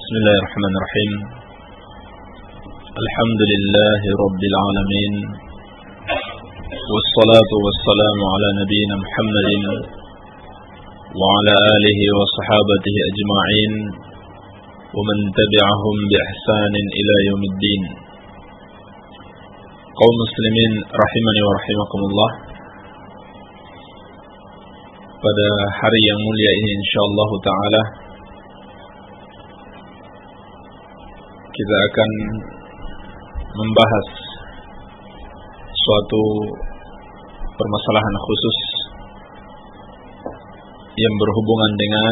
Bismillahirrahmanirrahim. Alhamdulillahi Rabbil Alamin. Wassalatu wassalamu ala nabiyyina Muhammadin wa ala alihi wa sahabatihi ajma'in wa man tabi'ahum bi ihsanin ila yaumiddin. Kaum muslimin rahimani wa rahimakumullah. Pada hari yang mulia ini insyaallah ta'ala kita akan membahas suatu permasalahan khusus yang berhubungan dengan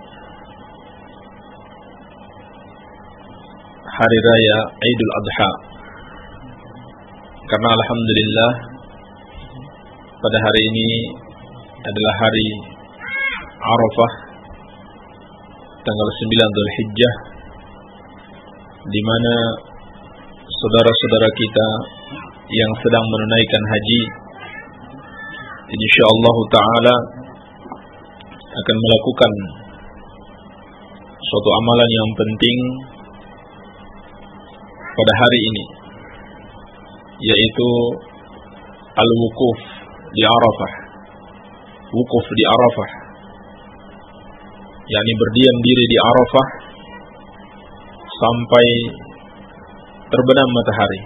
hari raya Idul Adha. Karena alhamdulillah pada hari ini adalah hari Arafah tanggal 9 Dzulhijjah, di mana saudara-saudara kita yang sedang menunaikan haji insyaallah taala akan melakukan suatu amalan yang penting pada hari ini, yaitu al-wukuf di Arafah. Wukuf di Arafah, yakni berdiam diri di Arafah sampai terbenam matahari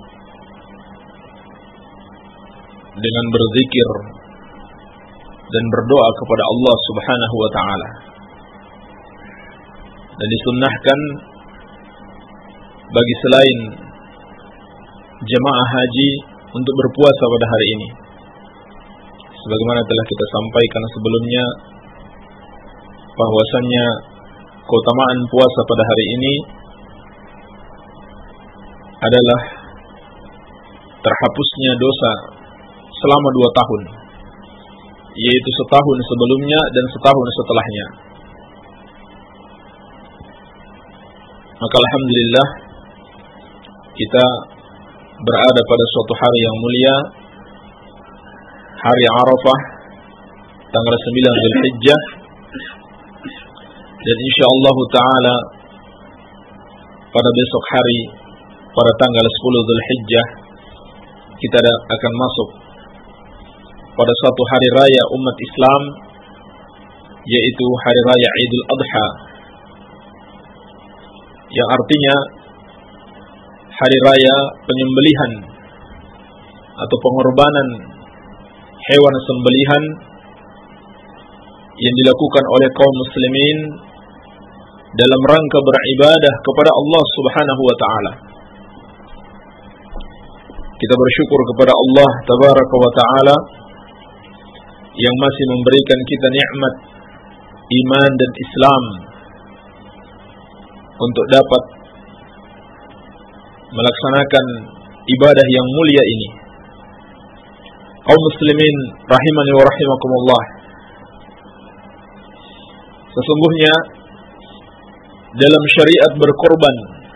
dengan berzikir dan berdoa kepada Allah Subhanahu wa taala. Dan disunnahkan bagi selain jemaah haji untuk berpuasa pada hari ini. Sebagaimana telah kita sampaikan sebelumnya, bahwasannya keutamaan puasa pada hari ini adalah terhapusnya dosa selama 2 tahun, yaitu setahun sebelumnya dan setahun setelahnya. Maka alhamdulillah kita berada pada suatu hari yang mulia, hari Arafah tanggal 9 Dzulhijjah, dan insyaallah taala pada besok hari pada tanggal 10 Dzulhijjah kita akan masuk pada suatu hari raya umat Islam, yaitu hari raya Idul Adha, yang artinya hari raya penyembelihan atau pengorbanan hewan sembelihan yang dilakukan oleh kaum muslimin dalam rangka beribadah kepada Allah Subhanahu wa taala. Kita bersyukur kepada Allah Tabaraka wa taala yang masih memberikan kita nikmat iman dan Islam untuk dapat melaksanakan ibadah yang mulia ini. Kaum muslimin rahimani wa rahimakumullah, sesungguhnya dalam syariat berkorban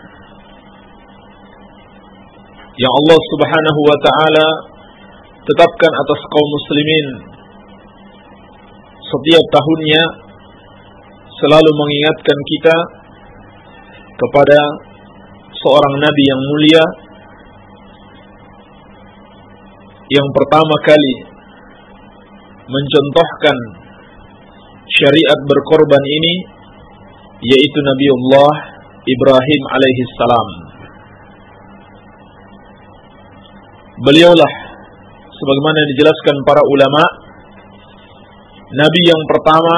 yang Allah Subhanahu wa taala tetapkan atas kaum muslimin setiap tahunnya, selalu mengingatkan kita kepada seorang nabi yang mulia yang pertama kali mencontohkan syariat berkorban ini, yaitu Nabiullah Ibrahim alaihi salam. Beliaulah, sebagaimana dijelaskan para ulama, nabi yang pertama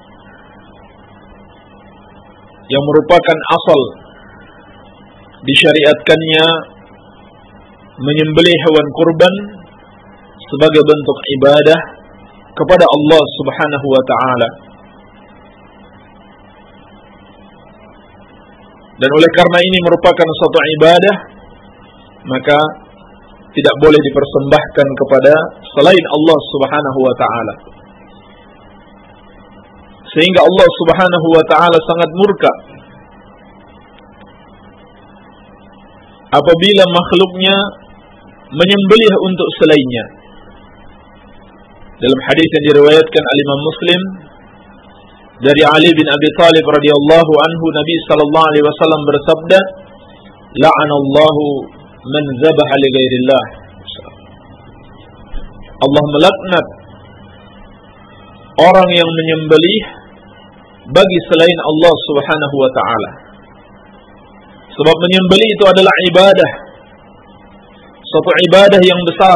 yang merupakan asal disyariatkannya menyembelih hewan kurban sebagai bentuk ibadah kepada Allah Subhanahu wa taala. Dan oleh karena ini merupakan suatu ibadah, maka tidak boleh dipersembahkan kepada selain Allah Subhanahu wa taala. Sehingga Allah Subhanahu wa taala sangat murka apabila makhluknya menyembelih untuk selainnya. Dalam hadis yang diriwayatkan oleh Imam Muslim dari Ali bin Abi Thalib radhiyallahu anhu, Nabi sallallahu alaihi wasallam bersabda, "La'anallahu man zabaha li ghairillah." Allah melaknat orang yang menyembelih bagi selain Allah Subhanahu wa taala. Sebab menyembelih itu adalah ibadah, suatu ibadah yang besar,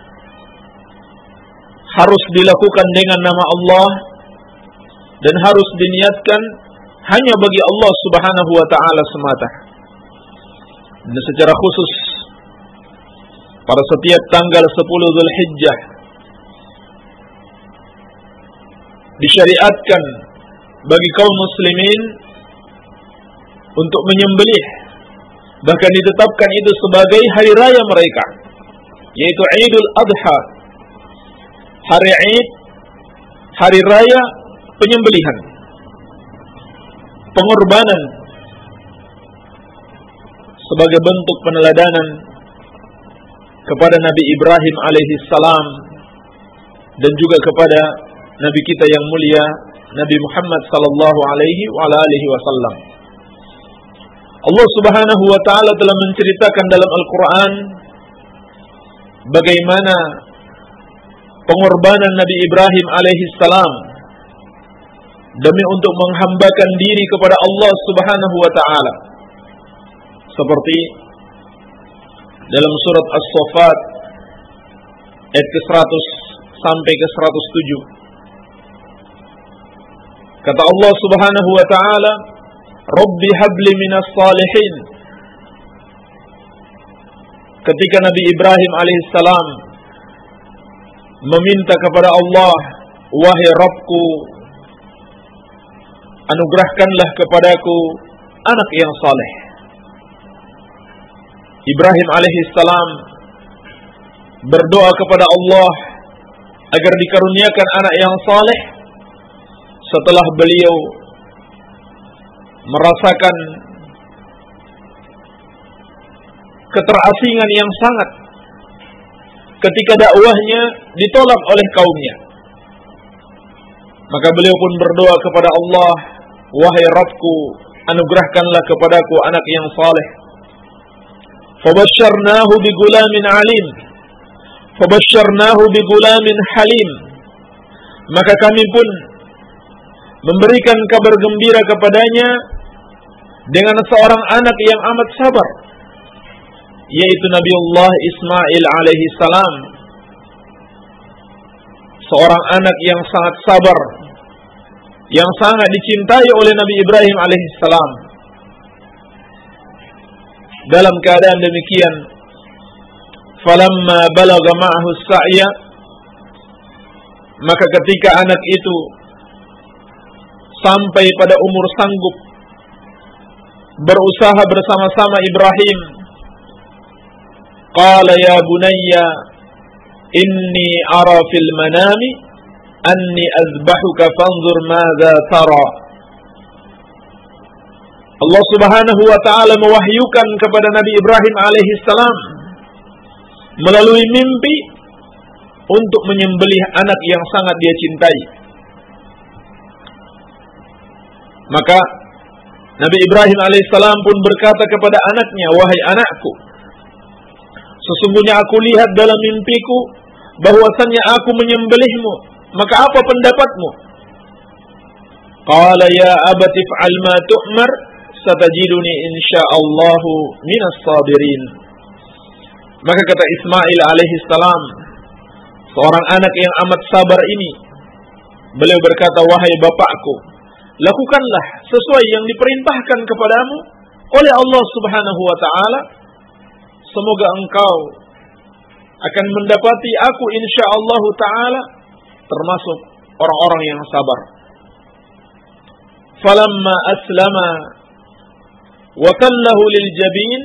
harus dilakukan dengan nama Allah dan harus diniatkan hanya bagi Allah Subhanahu wa taala semata. Dan secara khusus pada setiap tanggal 10 Dzulhijjah disyariatkan bagi kaum muslimin untuk menyembelih, bahkan ditetapkan itu sebagai hari raya mereka, yaitu Idul Adha, hari Id, hari raya penyembelihan, pengorbanan sebagai bentuk peneladanan kepada Nabi Ibrahim alaihi salam dan juga kepada Nabi kita yang mulia Nabi Muhammad sallallahu alaihi wasallam. Allah Subhanahu wa taala telah menceritakan dalam Al-Qur'an bagaimana pengorbanan Nabi Ibrahim alaihi salam demi untuk menghambakan diri kepada Allah Subhanahu wa taala. Seperti dalam surat As-Saffat ayat ke-100 sampai ke-107. Kata Allah Subhanahu wa taala, "Rabbi habli minas salihin." Ketika Nabi Ibrahim alaihissalam meminta kepada Allah, "Wahai Rabbku, anugerahkanlah kepadaku anak yang saleh." Ibrahim alaihissalam berdoa kepada Allah agar dikaruniakan anak yang saleh setelah beliau merasakan keterasingan yang sangat ketika dakwahnya ditolak oleh kaumnya. Maka beliau pun berdoa kepada Allah, "Wahai Rabbku, anugerahkanlah kepadaku anak yang saleh." Fabasyarnahu bigulamin alim, fabasyarnahu bigulamin halim. Maka kami pun memberikan kabar gembira kepadanya dengan seorang anak yang amat sabar, yaitu Nabiullah Ismail alaihi salam, seorang anak yang sangat sabar, yang sangat dicintai oleh Nabi Ibrahim alaihi salam. Dalam keadaan demikian, falamma balagha ma'ahu as-sa'ya, maka ketika anak itu sampai pada umur sanggup berusaha bersama-sama Ibrahim, qala ya bunayya inni ara fil manami anni azbahuka fanzur madza tara. Allah Subhanahu wa taala mewahyukan kepada Nabi Ibrahim alaihi salam melalui mimpi untuk menyembelih anak yang sangat dia cintai. Maka Nabi Ibrahim alaihissalam pun berkata kepada anaknya, "Wahai anakku, sesungguhnya aku lihat dalam mimpiku bahwasannya aku menyembelihmu. Maka apa pendapatmu?" Qala ya abati fa'al ma tu'mar satajiduni insyaallahu minas sabirin. Maka kata Ismail alaihissalam, seorang anak yang amat sabar ini, beliau berkata, "Wahai bapakku, lakukanlah sesuai yang diperintahkan kepadamu oleh Allah Subhanahu wa taala. Semoga engkau akan mendapati aku insyaallah taala termasuk orang-orang yang sabar." Falamma aslama wa tallahu lil jabin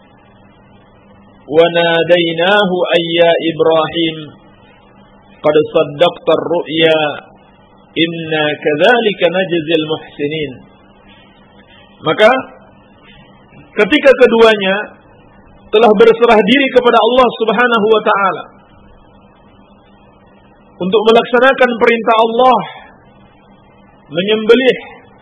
wa nadainahu ayya Ibrahim qad saddaqta ar-ru'ya inna kadzalika najzil muhsinin. Maka ketika keduanya telah berserah diri kepada Allah Subhanahu wa taala untuk melaksanakan perintah Allah menyembelih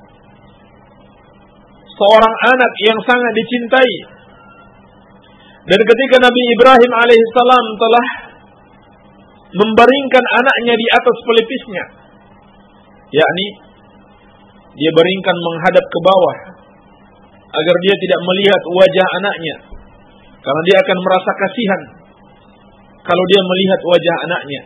seorang anak yang sangat dicintai. Dan ketika Nabi Ibrahim alaihissalam telah membaringkan anaknya di atas pelipisnya, yakni dia baringkan menghadap ke bawah agar dia tidak melihat wajah anaknya, karena dia akan merasa kasihan kalau dia melihat wajah anaknya.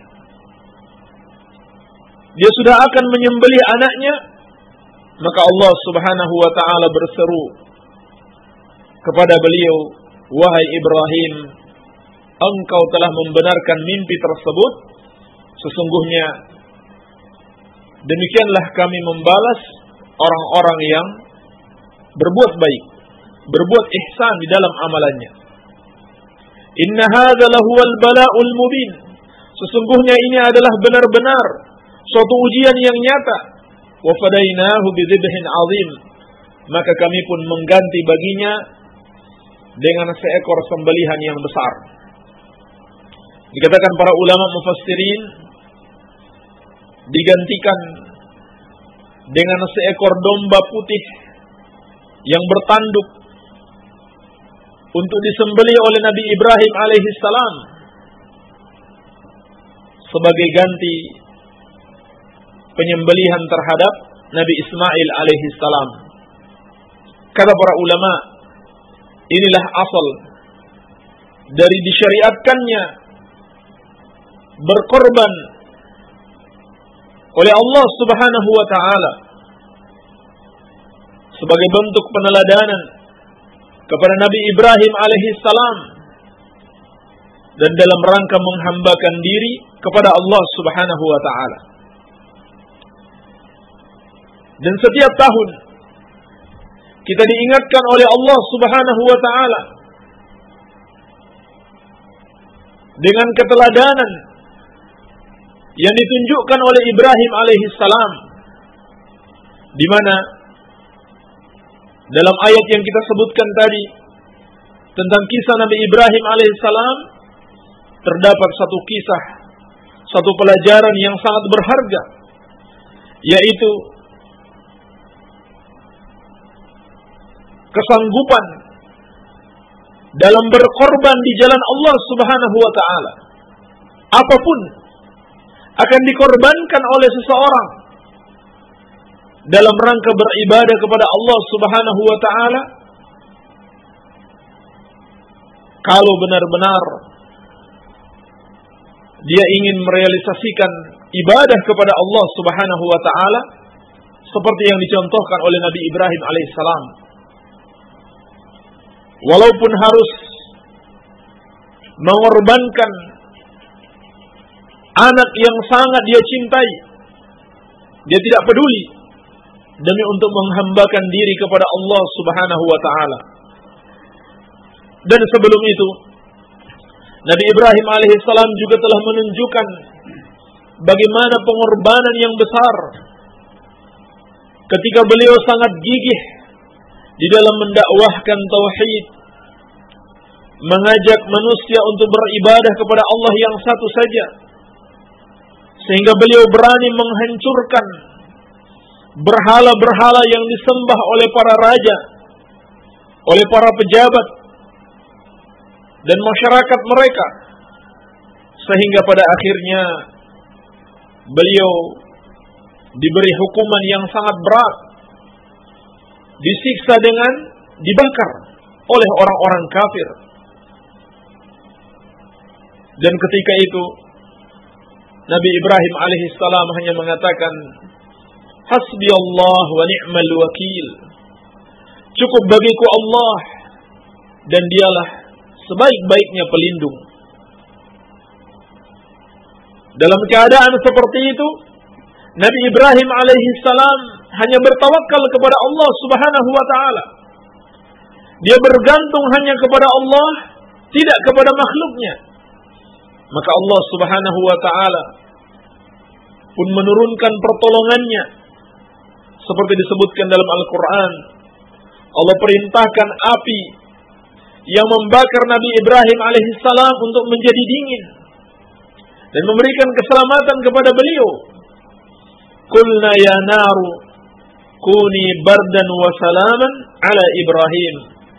Dia sudah akan menyembelih anaknya, maka Allah Subhanahu wa taala berseru kepada beliau, "Wahai Ibrahim, engkau telah membenarkan mimpi tersebut. Sesungguhnya demikianlah kami membalas orang-orang yang berbuat baik, berbuat ihsan di dalam amalannya. Inna hadza lahuwal bala'ul mubin." Sesungguhnya ini adalah benar-benar suatu ujian yang nyata. Wa fadainahu bidzibhin 'azim. Maka kami pun mengganti baginya dengan seekor sembelihan yang besar. Dikatakan para ulama mufassirin, digantikan dengan seekor domba putih yang bertanduk untuk disembelih oleh Nabi Ibrahim alaihissalam sebagai ganti penyembelihan terhadap Nabi Ismail alaihissalam. Kata para ulama, inilah asal dari disyariatkannya berkorban oleh Allah Subhanahu wa taala sebagai bentuk peneladanan kepada Nabi Ibrahim alaihissalam dan dalam rangka menghambakan diri kepada Allah Subhanahu wa taala. Dan setiap tahun kita diingatkan oleh Allah Subhanahu wa taala dengan keteladanan yang ditunjukkan oleh Ibrahim alaihissalam, di mana dalam ayat yang kita sebutkan tadi tentang kisah Nabi Ibrahim alaihissalam terdapat satu kisah, satu pelajaran yang sangat berharga, yaitu kesanggupan dalam berkorban di jalan Allah Subhanahu wa taala. Apapun akan dikorbankan oleh seseorang dalam rangka beribadah kepada Allah Subhanahu wa taala kalau benar-benar dia ingin merealisasikan ibadah kepada Allah Subhanahu wa taala seperti yang dicontohkan oleh Nabi Ibrahim alaihissalam. Walaupun harus mengorbankan anak yang sangat dia cintai, dia tidak peduli demi untuk menghambakan diri kepada Allah Subhanahu wa taala. Dan sebelum itu Nabi Ibrahim alaihissalam juga telah menunjukkan bagaimana pengorbanan yang besar ketika beliau sangat gigih di dalam mendakwahkan tauhid, mengajak manusia untuk beribadah kepada Allah yang satu saja, sehingga beliau berani menghancurkan berhala-berhala yang disembah oleh para raja, oleh para pejabat dan masyarakat mereka, sehingga pada akhirnya beliau diberi hukuman yang sangat berat, disiksa dengan dibakar oleh orang-orang kafir. Dan ketika itu Nabi Ibrahim alaihissalam hanya mengatakan, "Hasbi Allah wa ni'mal wakil." Cukup bagiku Allah dan dialah sebaik-baiknya pelindung. Dalam keadaan seperti itu, Nabi Ibrahim alaihissalam hanya bertawakal kepada Allah Subhanahu wa taala. Dia bergantung hanya kepada Allah, tidak kepada makhluknya. Maka Allah Subhanahu wa taala pun menurunkan pertolongannya seperti disebutkan dalam Al-Qur'an. Allah perintahkan api yang membakar Nabi Ibrahim alaihissalam untuk menjadi dingin dan memberikan keselamatan kepada beliau. Qulna ya naru kuni bardan wa salaman ala Ibrahim.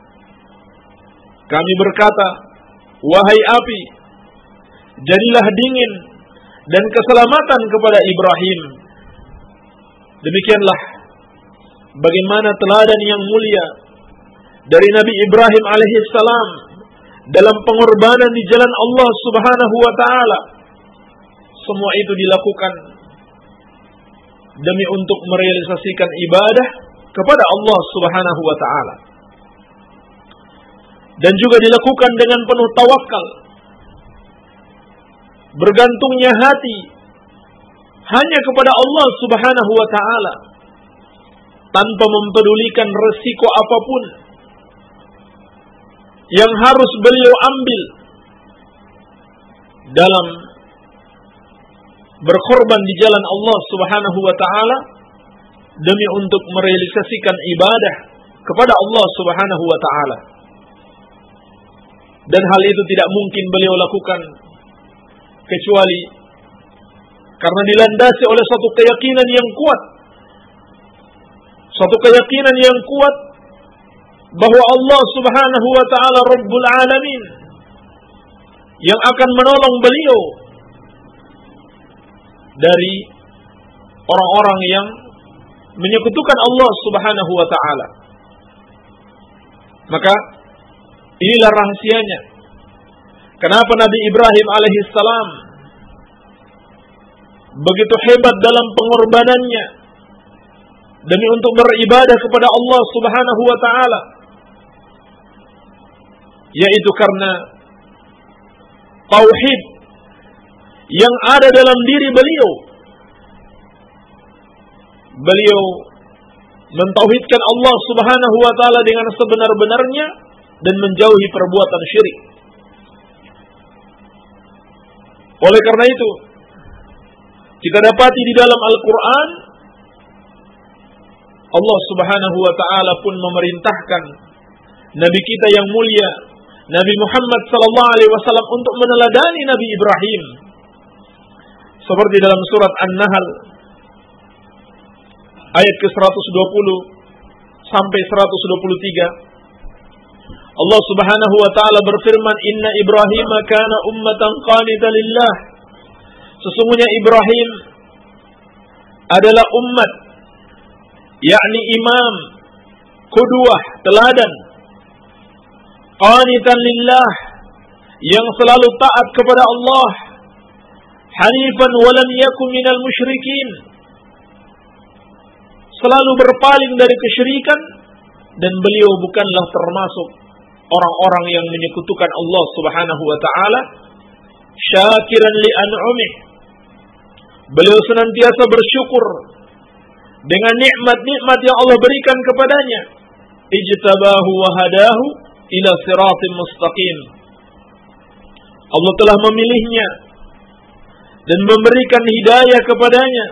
Kami berkata, wahai api, jadilah dingin dan keselamatan kepada Ibrahim. Demikianlah bagaimana teladan yang mulia dari Nabi Ibrahim alaihissalam dalam pengorbanan di jalan Allah Subhanahu wa taala. Semua itu dilakukan demi untuk merealisasikan ibadah kepada Allah Subhanahu wa taala. Dan juga dilakukan dengan penuh tawakal. Bergantungnya hati hanya kepada Allah Subhanahu wa taala tanpa mempedulikan resiko apapun yang harus beliau ambil dalam berkorban di jalan Allah Subhanahu wa taala demi untuk merealisasikan ibadah kepada Allah Subhanahu wa taala. Dan hal itu tidak mungkin beliau lakukan kecuali karena dilandasi oleh suatu keyakinan yang kuat. Suatu keyakinan yang kuat bahwa Allah Subhanahu wa taala Rabbul Alamin yang akan menolong beliau dari orang-orang yang menyekutukan Allah Subhanahu wa taala. Maka inilah rahasianya kenapa Nabi Ibrahim alaihissalam begitu hebat dalam pengorbanannya demi untuk beribadah kepada Allah Subhanahu wa taala, yaitu karena tauhid yang ada dalam diri beliau. Beliau mentauhidkan Allah Subhanahu wa taala dengan sebenar-benarnya dan menjauhi perbuatan syirik. Oleh karena itu, kita dapati di dalam Al-Quran, Allah Subhanahu wa ta'ala pun memerintahkan Nabi kita yang mulia, Nabi Muhammad sallallahu alaihi wasallam untuk meneladani Nabi Ibrahim. Seperti dalam surat An-Nahl ayat ke-120 sampai 123. Allah Subhanahu wa taala berfirman, "Inna Ibrahim kana ummatan qanitan lillah." Sesungguhnya Ibrahim adalah umat, yakni imam, qudwah, teladan, qanitan lillah, yang selalu taat kepada Allah, hanifan wa lam yakun minal musyrikin, selalu berpaling dari kesyirikan, dan beliau bukanlah termasuk orang-orang yang menyekutukan Allah Subhanahu wa taala. Syakiran li an'umih, beliau senantiasa bersyukur dengan nikmat-nikmat yang Allah berikan kepadanya. Ijtabahu wa hadahu ila siratim mustaqim, Allah telah memilihnya dan memberikan hidayah kepadanya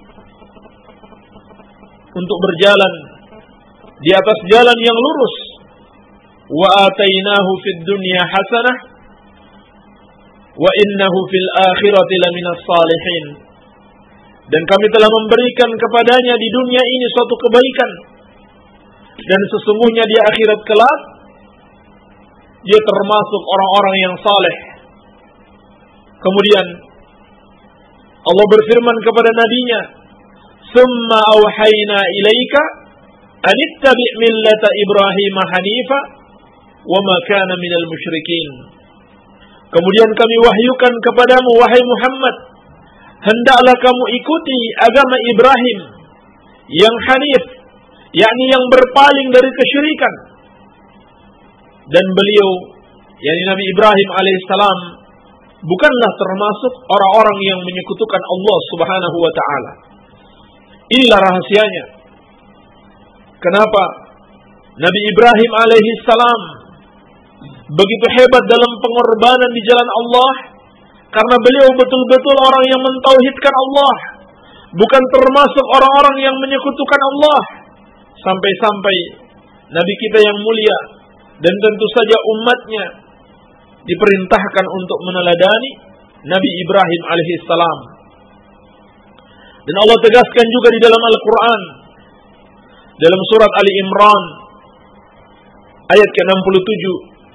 untuk berjalan di atas jalan yang lurus. Wa atainahu fid dunya hasanah wa innahu fil akhirati laminas salihin. Dan kami telah memberikan kepadanya di dunia ini suatu kebaikan, dan sesungguhnya di akhirat kelak dia termasuk orang-orang yang saleh. Kemudian Allah berfirman kepada nabinya, "Tsumma auhayna ilaika an ittabi' millata Ibrahim hanifa wa ma kana minal musyrikin." Kemudian kami wahyukan kepadamu, wahai Muhammad, hendaklah kamu ikuti agama Ibrahim yang hanif, yakni yang berpaling dari kesyirikan. Dan beliau, yakni Nabi Ibrahim alaihissalam, bukanlah termasuk orang-orang yang menyekutukan Allah Subhanahu wa taala. Inilah rahasianya. Kenapa Nabi Ibrahim alaihissalam begitu hebat dalam pengorbanan di jalan Allah? Karena beliau betul-betul orang yang mentauhidkan Allah, bukan termasuk orang-orang yang menyekutukan Allah. Sampai-sampai Nabi kita yang mulia dan tentu saja umatnya diperintahkan untuk meneladani Nabi Ibrahim alaihissalam. Dan Allah tegaskan juga di dalam Al-Quran, dalam surat Ali Imran ayat ke-67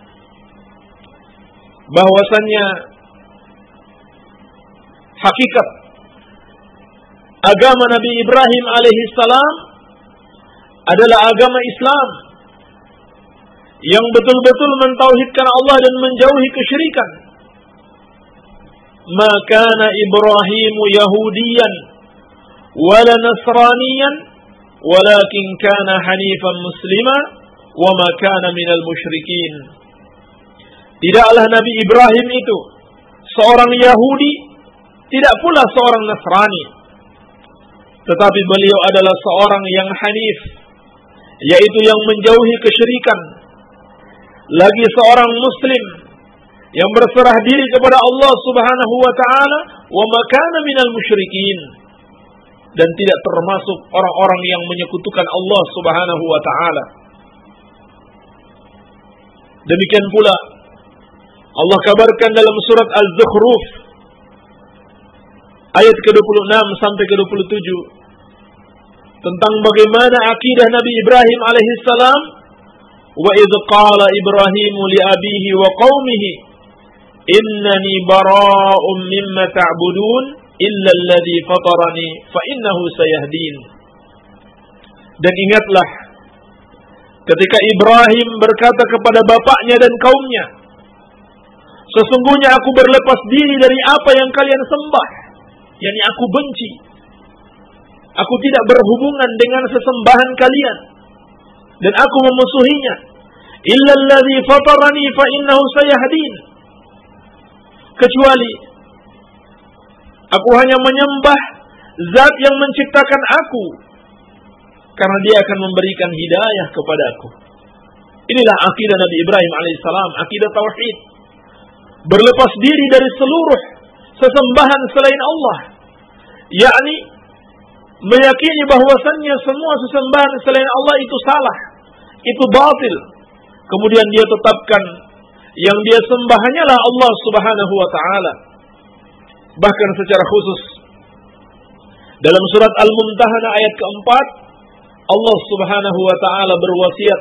bahwasannya hakikat agama Nabi Ibrahim alaihi salam adalah agama Islam yang betul-betul mentauhidkan Allah dan menjauhi kesyirikan. Ma kana Ibrahimu Yahudiyan wala Nasraniyan walakin kana hanifan muslima wa ma kana minal musyrikin. Tidaklah Nabi Ibrahim itu seorang Yahudi, tidak pula seorang Nasrani, tetapi beliau adalah seorang yang hanif, yaitu yang menjauhi kesyirikan, lagi seorang muslim yang berserah diri kepada Allah Subhanahu wa taala, wa ma kana minal musyrikin, dan tidak termasuk orang-orang yang menyekutukan Allah Subhanahu wa taala. Demikian pula Allah kabarkan dalam surat Al-Zukhruf ayat ke-26 sampai ke-27 tentang bagaimana akidah Nabi Ibrahim alaihi salam. Wa idz qala Ibrahimu li abihi wa qaumihi innani bara'un mimma ta'budun illa alladhi fatarani fa innahu sayahdin. Dan ingatlah ketika Ibrahim berkata kepada bapaknya dan kaumnya, sesungguhnya aku berlepas diri dari apa yang kalian sembah, yakni aku benci. Aku tidak berhubungan dengan sesembahan kalian dan aku memusuhinya. Illa alladhi fatarani fa innahu sayahdin. Kecuali aku hanya menyembah zat yang menciptakan aku, karena dia akan memberikan hidayah kepadaku. Inilah akidah Nabi Ibrahim alaihissalam, akidah tauhid. Berlepas diri dari seluruh sesembahan selain Allah, yakni meyakini bahwasannya semua sesembahan selain Allah itu salah, itu batil. Kemudian dia tetapkan yang dia sembah hanyalah Allah Subhanahu wa taala. Bahkan secara khusus dalam surat Al-Mumtahanah ayat keempat, Allah Subhanahu wa taala berwasiat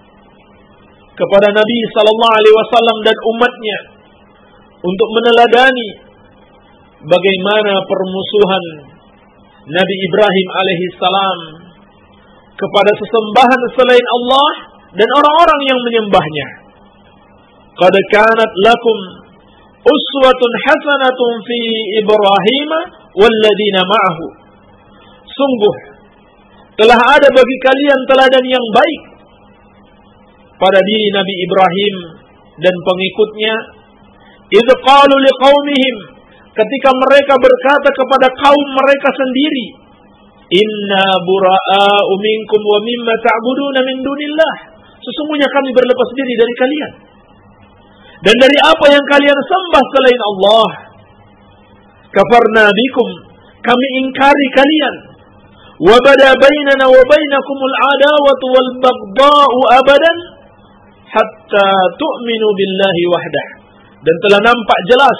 kepada Nabi sallallahu alaihi wasallam dan umatnya untuk meneladani bagaimana permusuhan Nabi Ibrahim alaihi salam kepada sesembahan selain Allah dan orang-orang yang menyembahnya. Qad kanat lakum uswatun hasanatun fi Ibrahim walladzina ma'ahu. Sungguh telah ada bagi kalian teladan yang baik pada diri Nabi Ibrahim dan pengikutnya. Idz qalu liqaumihim, ketika mereka berkata kepada kaum mereka sendiri, inna bura'a'u minkum wa mimma ta'buduna min dunillah. Sesungguhnya kami berlepas diri dari kalian dan dari apa yang kalian sembah selain Allah. Kafarna bikum, kami ingkari kalian. Wa bada bainana wa bainakumul adawatu wal baghdha'u abadan hatta tu'minu billahi wahdah. Dan telah nampak jelas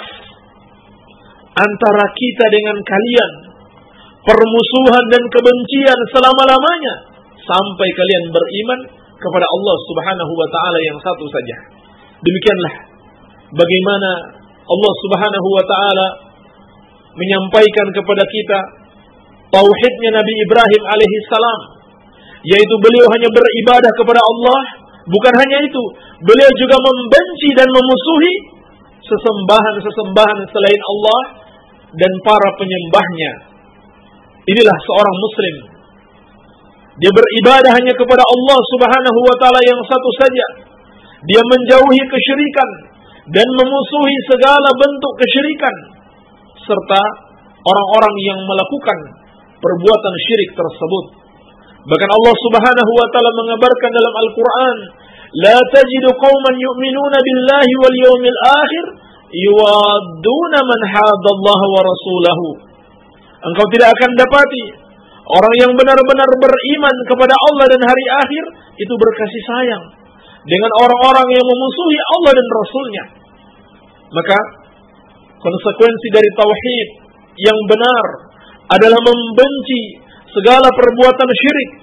antara kita dengan kalian permusuhan dan kebencian selama-lamanya sampai kalian beriman kepada Allah Subhanahu wa taala yang satu saja. Demikianlah bagaimana Allah Subhanahu wa taala menyampaikan kepada kita tauhidnya Nabi Ibrahim alaihi salam, yaitu beliau hanya beribadah kepada Allah. Bukan hanya itu, beliau juga membenci dan memusuhi sesembahan-sesembahan selain Allah dan para penyembahnya. Inilah seorang muslim. Dia beribadah hanya kepada Allah Subhanahu wa taala yang satu saja. Dia menjauhi kesyirikan dan memusuhi segala bentuk kesyirikan serta orang-orang yang melakukan perbuatan syirik tersebut. Bahkan Allah Subhanahu wa taala mengabarkan dalam Al-Qur'an, la tajidu qauman yu'minuna billahi wal yawmil akhir yuwadduna man hadallaha wa rasulahu. Engkau tidak akan dapati orang yang benar-benar beriman kepada Allah dan hari akhir itu berkasih sayang dengan orang-orang yang memusuhi Allah dan Rasulnya. Maka konsekuensi dari tauhid yang benar adalah membenci segala perbuatan syirik,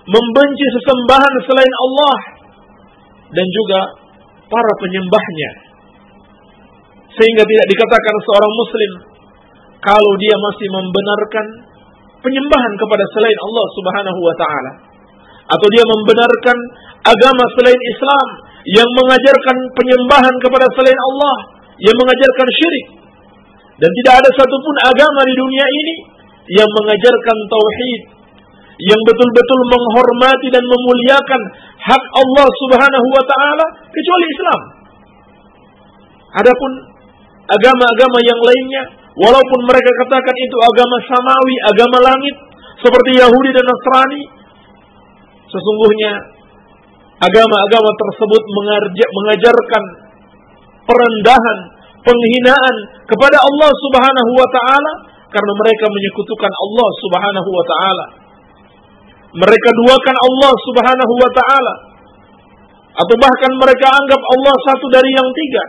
membenci sesembahan selain Allah dan juga para penyembahnya. Sehingga tidak dikatakan seorang muslim kalau dia masih membenarkan penyembahan kepada selain Allah Subhanahu wa taala, atau dia membenarkan agama selain Islam yang mengajarkan penyembahan kepada selain Allah, yang mengajarkan syirik. Dan tidak ada satupun agama di dunia ini yang mengajarkan tauhid, yang betul-betul menghormati dan memuliakan hak Allah Subhanahu wa taala kecuali Islam. Adapun agama-agama yang lainnya, walaupun mereka katakan itu agama samawi, agama langit, seperti Yahudi dan Nasrani, sesungguhnya agama-agama tersebut mengajarkan perendahan, penghinaan kepada Allah Subhanahu wa taala karena mereka menyekutukan Allah Subhanahu wa taala. Mereka duakan Allah Subhanahu wa taala, atau bahkan mereka anggap Allah satu dari yang tiga.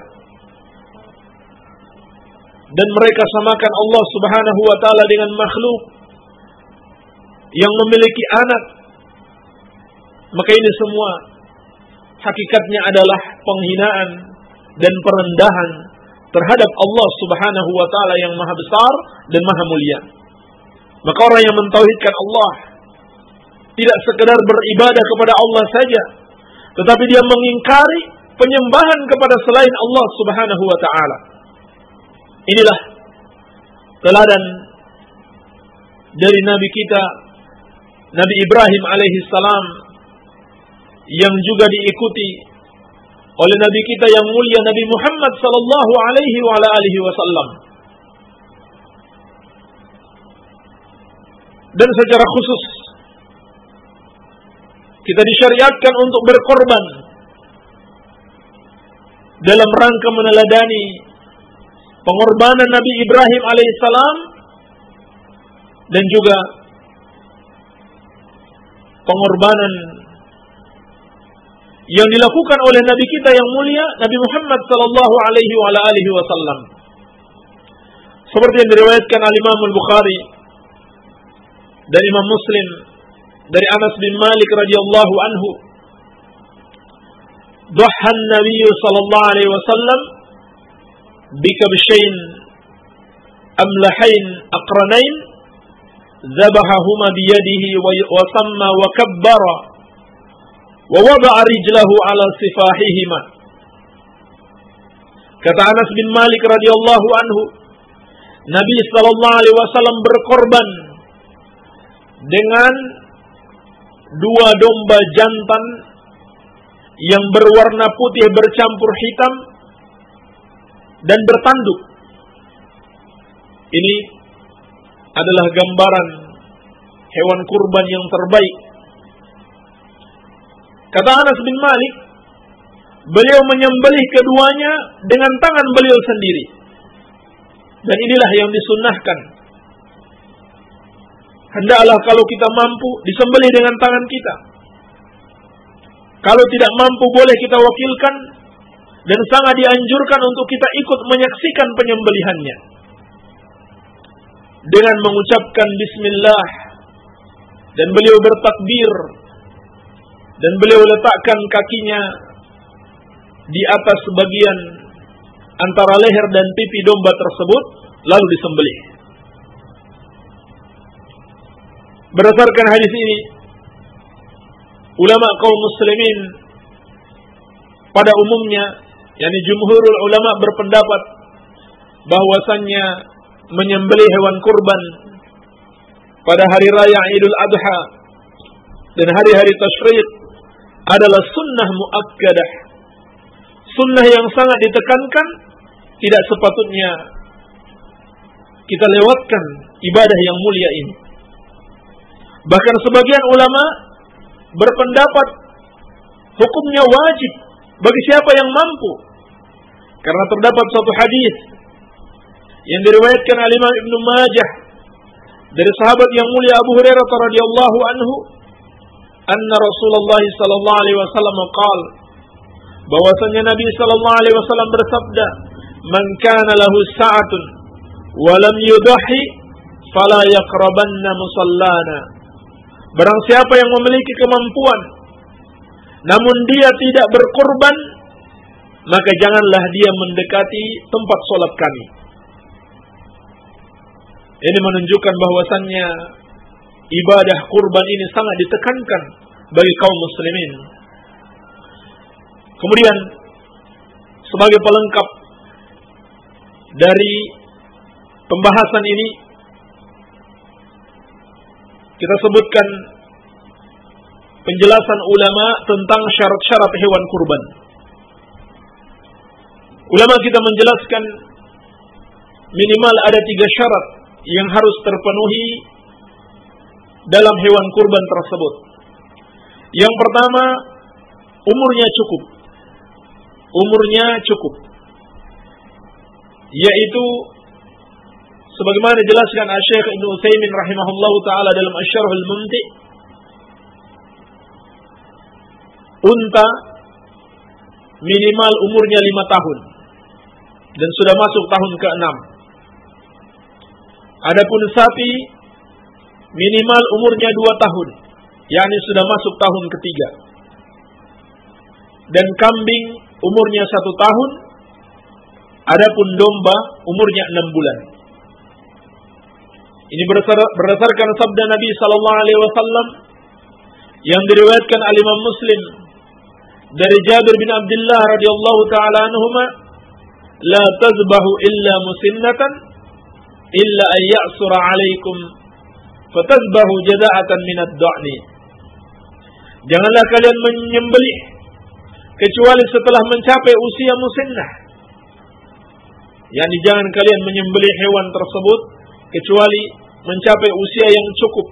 Dan mereka samakan Allah Subhanahu wa taala dengan makhluk yang memiliki anak. Maka ini semua hakikatnya adalah penghinaan dan perendahan terhadap Allah Subhanahu wa taala yang maha besar dan maha mulia. Maka orang yang mentauhidkan Allah tidak sekedar beribadah kepada Allah saja, tetapi dia mengingkari penyembahan kepada selain Allah Subhanahu wa taala. Inilah teladan dari Nabi kita, Nabi Ibrahim alaihissalam, yang juga diikuti oleh Nabi kita yang mulia Nabi Muhammad sallallahu alaihi wa ala alihi wasallam. Dan secara khusus kita disyariatkan untuk berkorban dalam rangka meneladani pengorbanan Nabi Ibrahim alaihissalam dan juga pengorbanan yang dilakukan oleh Nabi kita yang mulia Nabi Muhammad sallallahu alaihi wa alihi wasallam. Seperti yang diriwayatkan oleh Imam Al-Bukhari dan Imam Muslim dari Anas bin Malik radhiyallahu anhu, "Dhaha an-nabiy sallallahu alaihi wasallam bikabshain amlahain aqranain dhabahahuma biyadihi wa samma wa kabbara wa wada'a rijlahu ala sifahihima." Kata Anas bin Malik radhiyallahu anhu, Nabi sallallahu alaihi wasallam berkorban dengan dua domba jantan yang berwarna putih bercampur hitam dan bertanduk. Ini adalah gambaran hewan kurban yang terbaik. Kata Anas bin Malik, beliau menyembelih keduanya dengan tangan beliau sendiri. Dan inilah yang disunnahkan. Hendaklah kalau kita mampu disembelih dengan tangan kita. Kalau tidak mampu boleh kita wakilkan, dan sangat dianjurkan untuk kita ikut menyaksikan penyembelihannya dengan mengucapkan bismillah, dan beliau bertakbir, dan beliau letakkan kakinya di atas bagian antara leher dan pipi domba tersebut, lalu disembelih. Berdasarkan hadis ini, ulama kaum muslimin pada umumnya, yakni jumhurul ulama, berpendapat bahwasannya menyembelih hewan kurban pada hari raya Idul Adha dan hari-hari tasyrik adalah sunnah muakkadah, sunnah yang sangat ditekankan. Tidak sepatutnya kita lewatkan ibadah yang mulia ini. Bahkan sebagian ulama berpendapat hukumnya wajib bagi siapa yang mampu, karena terdapat suatu hadis yang diriwayatkan oleh Imam Ibnu Majah dari sahabat yang mulia Abu Hurairah radhiyallahu anhu, anna Rasulullah sallallahu alaihi wasallam qala, bahwasanya Nabi sallallahu alaihi wasallam bersabda, "Man kana lahu sa'atun wa lam yudhi fala yaqrabanna musallana." Barang siapa yang memiliki kemampuan namun dia tidak berkorban, maka janganlah dia mendekati tempat sholat kami. Ini menunjukkan bahwasannya ibadah kurban ini sangat ditekankan bagi kaum muslimin. Kemudian sebagai pelengkap dari pembahasan ini, kita sebutkan penjelasan ulama tentang syarat-syarat hewan kurban. Ulama kita menjelaskan minimal ada 3 syarat yang harus terpenuhi dalam hewan kurban tersebut. Yang pertama, umurnya cukup. Umurnya cukup, yaitu sebagaimana dijelaskan Syekh Ibnu Utsaimin rahimahullahu taala dalam Asy-Syarhul Mumti', unta minimal umurnya 5 tahun dan sudah masuk tahun ke-6. Adapun sapi minimal umurnya 2 tahun, yakni sudah masuk tahun ke-3. Dan kambing umurnya 1 tahun, adapun domba umurnya 6 bulan. Ini berdasarkan sabda Nabi sallallahu alaihi wasallam yang diriwayatkan oleh Imam Muslim dari Jabir bin Abdullah radhiyallahu taala anhuma, la tazbahu illa musinnatan illa an ya'sura 'alaikum fatazbahu jaza'atan min ad-da'ni. Janganlah kalian menyembelih kecuali setelah mencapai usia musinnah. Yani jangan kalian menyembelih hewan tersebut kecuali mencapai usia yang cukup.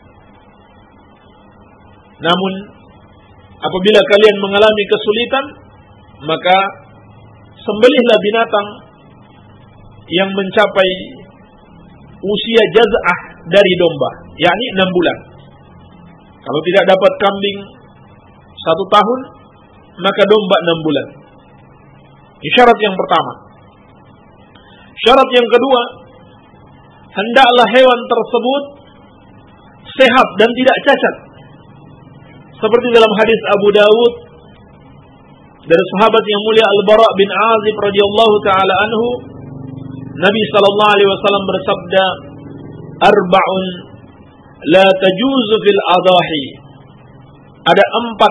Namun apabila kalian mengalami kesulitan, maka sembelihlah binatang yang mencapai usia jaz'ah dari domba, yakni 6 bulan. Kalau tidak dapat kambing 1 tahun, maka domba 6 bulan. Ini syarat yang pertama. Syarat yang kedua, hendaklah hewan tersebut sehat dan tidak cacat. Seperti dalam hadis Abu Dawud dari sahabat yang mulia Al-Bara' bin Azib radhiyallahu taala anhu, Nabi sallallahu alaihi wasallam bersabda, "Arba'un la tajuzu fil adahi." Ada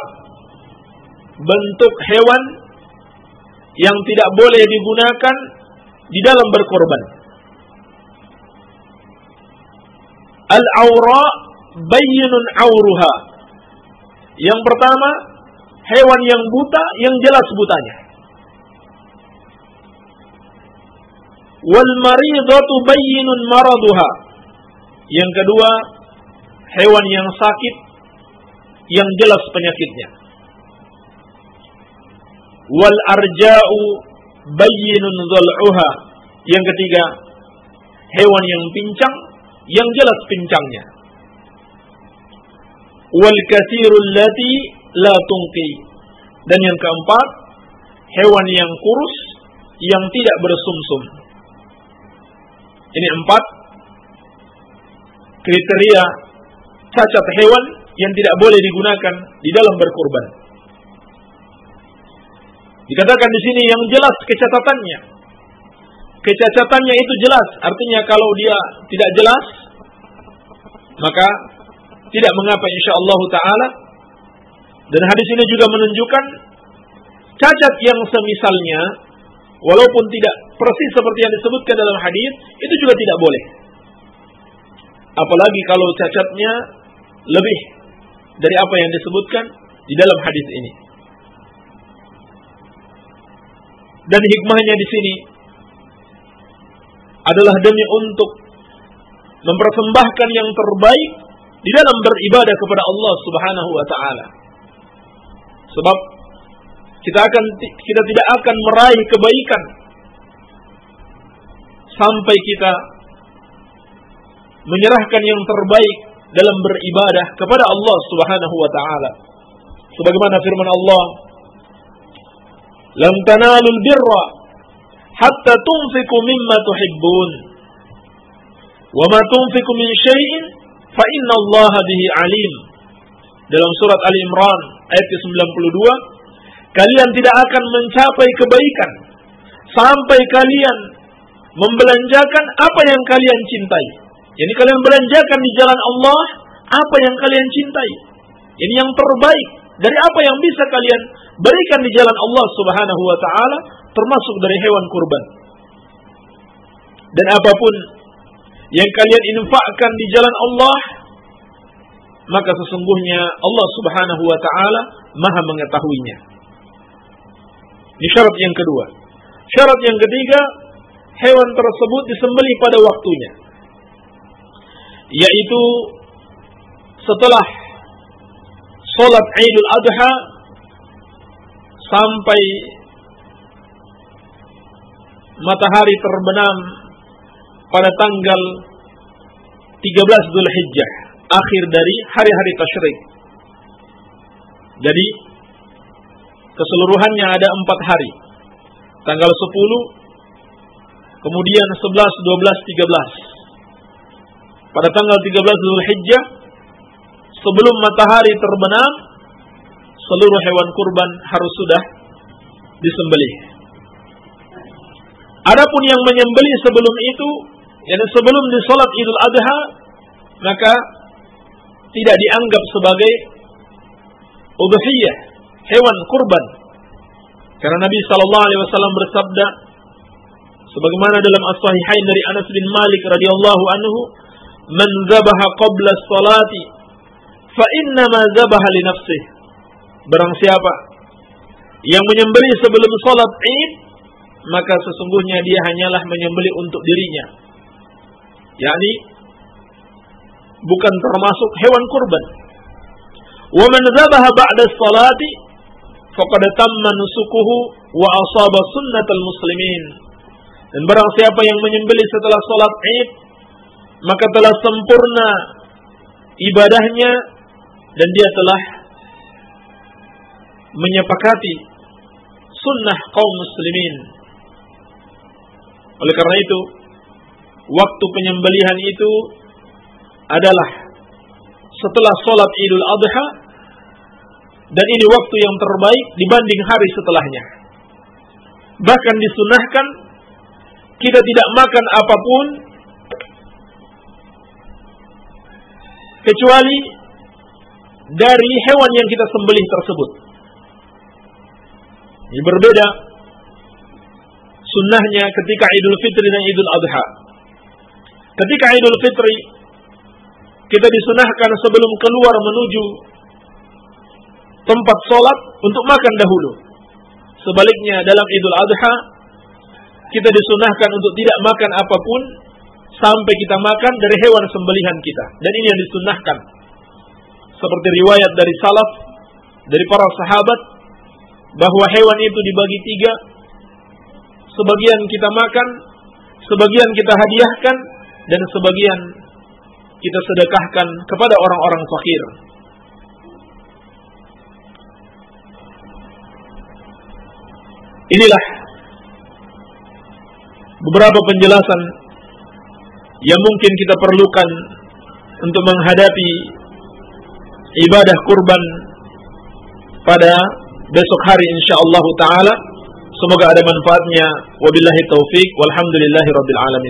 4 bentuk hewan yang tidak boleh digunakan di dalam berkorban. Al-awra bayyinun awruha. Yang pertama, hewan yang buta, yang jelas butanya. Wal maridatu bayyinun maraduha. Yang kedua, hewan yang sakit, yang jelas penyakitnya. Wal arja'u bayyinun dhal'uha. Yang ketiga, hewan yang pincang, yang jelas pincangnya. Wal katsirul lati la tunqi. Dan yang keempat, hewan yang kurus, yang tidak bersumsum. Ini 4 kriteria cacat hewan yang tidak boleh digunakan di dalam berkurban. Dikatakan di sini yang jelas kecatatannya. Kecacatannya itu jelas, artinya kalau dia tidak jelas, maka tidak mengapa insyaallah taala. Dan hadis ini juga menunjukkan cacat yang semisalnya, walaupun tidak persis seperti yang disebutkan dalam hadis, itu juga tidak boleh. Apalagi kalau cacatnya lebih dari apa yang disebutkan di dalam hadis ini. Dan hikmahnya di sini adalah demi untuk mempersembahkan yang terbaik di dalam beribadah kepada Allah Subhanahu wa taala. Sebab kita tidak akan meraih kebaikan sampai kita menyerahkan yang terbaik dalam beribadah kepada Allah Subhanahu wa taala. Sebagaimana firman Allah, "Lan tanalul birra hatta tunfiqu mimma tuhibbun, wa ma tunfiqu min syai'in fa innallaha bihi alim. Dalam surat Ali Imran ayat ke-92, kalian tidak akan mencapai kebaikan sampai kalian membelanjakan apa yang kalian cintai. Jadi kalian belanjakan di jalan Allah apa yang kalian cintai. Ini yang terbaik dari apa yang bisa kalian berikan di jalan Allah Subhanahu wa taala, termasuk dari hewan kurban. Dan apapun yang kalian infakkan di jalan Allah, maka sesungguhnya Allah Subhanahu wa taala Maha mengetahuinya. Ini syarat yang kedua. Syarat yang ketiga, hewan tersebut disembelih pada waktunya, yaitu setelah sholat Idul Adha sampai matahari terbenam pada tanggal 13 Dzulhijjah, akhir dari hari-hari tasyrik. Jadi keseluruhannya ada 4 hari. Tanggal 10, kemudian 11, 12, 13. Pada tanggal 13 Dzulhijjah, sebelum matahari terbenam, seluruh hewan kurban harus sudah disembelih. Adapun yang menyembelih sebelum itu, yakni sebelum disolat Idul Adha, maka tidak dianggap sebagai udhiyah, hewan kurban. Karena Nabi SAW bersabda, sebagaimana dalam As-Sahihain dari Anas bin Malik radhiyallahu anhu, "Man dzabaha qabla as-salati fa inna ma dzabaha li nafsihi." Barang siapa yang menyembelih sebelum salat Id, maka sesungguhnya dia hanyalah menyembelih untuk dirinya. yakni bukan termasuk hewan kurban. Wa man dzabaha ba'da as-salati faqad tamma nusukuhu wa asaba sunnatal muslimin. Dan barang siapa yang menyembelih setelah salat Id, maka telah sempurna ibadahnya dan dia telah menyepakati sunnah kaum muslimin. Oleh karena itu, waktu penyembelihan itu adalah setelah salat Idul Adha, dan ini waktu yang terbaik dibanding hari setelahnya. Bahkan disunahkan kita tidak makan apapun kecuali dari hewan yang kita sembelih tersebut. Ini berbeda sunnahnya ketika Idul Fitri dan Idul Adha. Ketika Idul Fitri, kita disunahkan sebelum keluar menuju tempat sholat untuk makan dahulu. Sebaliknya dalam Idul Adha, kita disunahkan untuk tidak makan apapun sampai kita makan dari hewan sembelihan kita. Dan ini yang disunahkan, seperti riwayat dari salaf, dari para sahabat, bahwa hewan itu dibagi 3. Sebagian kita makan, sebagian kita hadiahkan, dan sebagian kita sedekahkan kepada orang-orang fakir. Inilah beberapa penjelasan yang mungkin kita perlukan untuk menghadapi ibadah kurban pada besok hari insyaallah taala. Semoga ada manfaatnya. Wabillahi taufik walhamdulillahi rabbil alamin.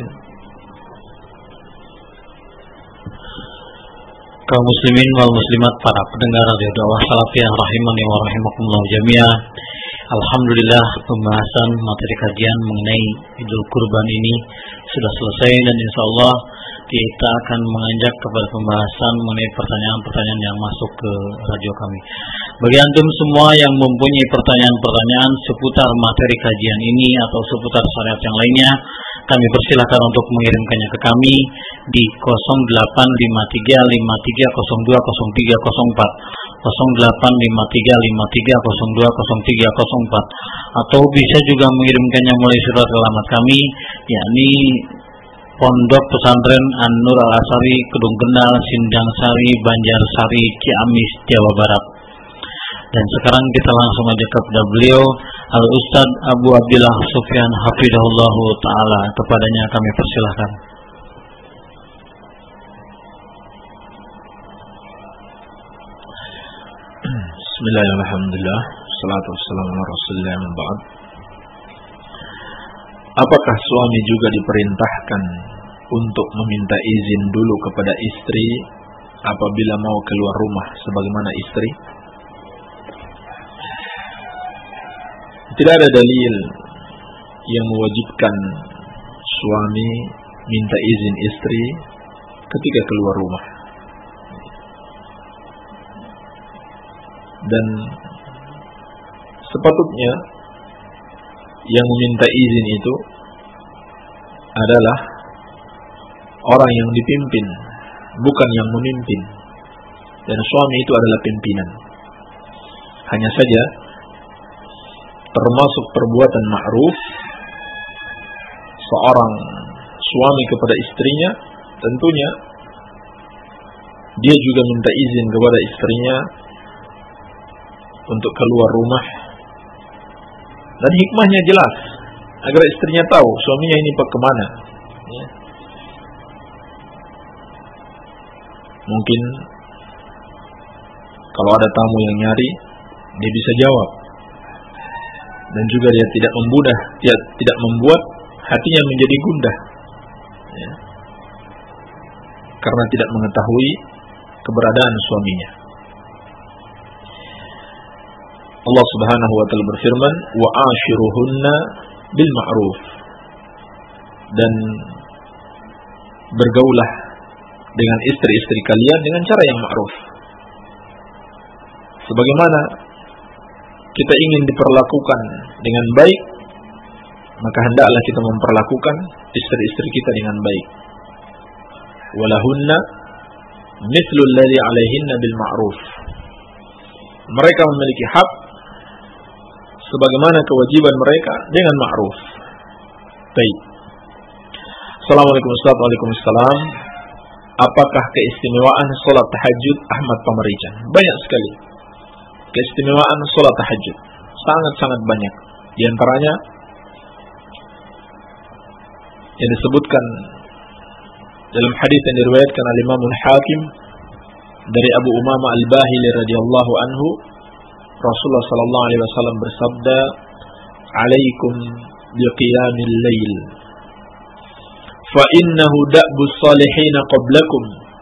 Kaum muslimin wal muslimat, para pendengar radio dakwah salafiyah rahimani wa rahimakumullah jami'an. Alhamdulillah, pembahasan materi kajian mengenai Idul Kurban ini sudah selesai, dan insyaallah kita akan menganjak kepada pembahasan mengenai pertanyaan-pertanyaan yang masuk ke radio kami. Bagi antum semua yang mempunyai pertanyaan-pertanyaan seputar materi kajian ini atau seputar syariat yang lainnya, kami persilakan untuk mengirimkannya ke kami di 085353020304, 085353020304, atau bisa juga mengirimkannya melalui surat alamat kami, yakni Pondok Pesantren An-Nur Al-Asari, Kedung Kendal, Sindang Sari, Banjarsari, Ciamis, Jawa Barat. Dan sekarang kita langsung aja kepada beliau, Al-Ustaz Abu Abdillah Sufyan Hafidhahullahu Ta'ala. Kepadanya kami persilahkan. Bismillahirrahmanirrahim. Alhamdulillah, salatu wassalamu ala Rasulillah min ba'd. Apakah suami juga diperintahkan untuk meminta izin dulu kepada istri apabila mau keluar rumah sebagaimana istri? Tidak ada dalil yang mewajibkan suami minta izin istri ketika keluar rumah. Dan sepatutnya yang meminta izin itu adalah orang yang dipimpin, bukan yang memimpin. Dan suami itu adalah pimpinan. Hanya saja termasuk perbuatan ma'ruf seorang suami kepada istrinya, tentunya dia juga minta izin kepada istrinya untuk keluar rumah, dan hikmahnya jelas agar istrinya tahu suaminya ini kemana. Mungkin kalau ada tamu yang nyari, dia bisa jawab, dan juga dia tidak membuat hatinya menjadi gundah, karena tidak mengetahui keberadaan suaminya. Allah Subhanahu wa taala berfirman, wa ashiruhunna bil ma'ruf, dan bergaulah dengan istri-istri kalian dengan cara yang ma'ruf. Sebagaimana kita ingin diperlakukan dengan baik, maka hendaklah kita memperlakukan istri-istri kita dengan baik. Walahunna mithlu alladhi 'alaihinna bil ma'ruf. Mereka memiliki hak sebagaimana kewajiban mereka dengan ma'ruf. Baik. Assalamualaikum warahmatullahi wabarakatuh. Apakah keistimewaan salat tahajud Ahmad Pamarican? Banyak sekali keistimewaan salat tahajud, sangat-sangat banyak. Di antaranya yang disebutkan dalam hadis yang diriwayatkan oleh Imam Al-Hakim dari Abu Umamah Al-Bahili radhiyallahu anhu, Rasulullah sallallahu alaihi wasallam bersabda, "Alaikum biqiyamil lail, fa innahu da'bus salihin qablakum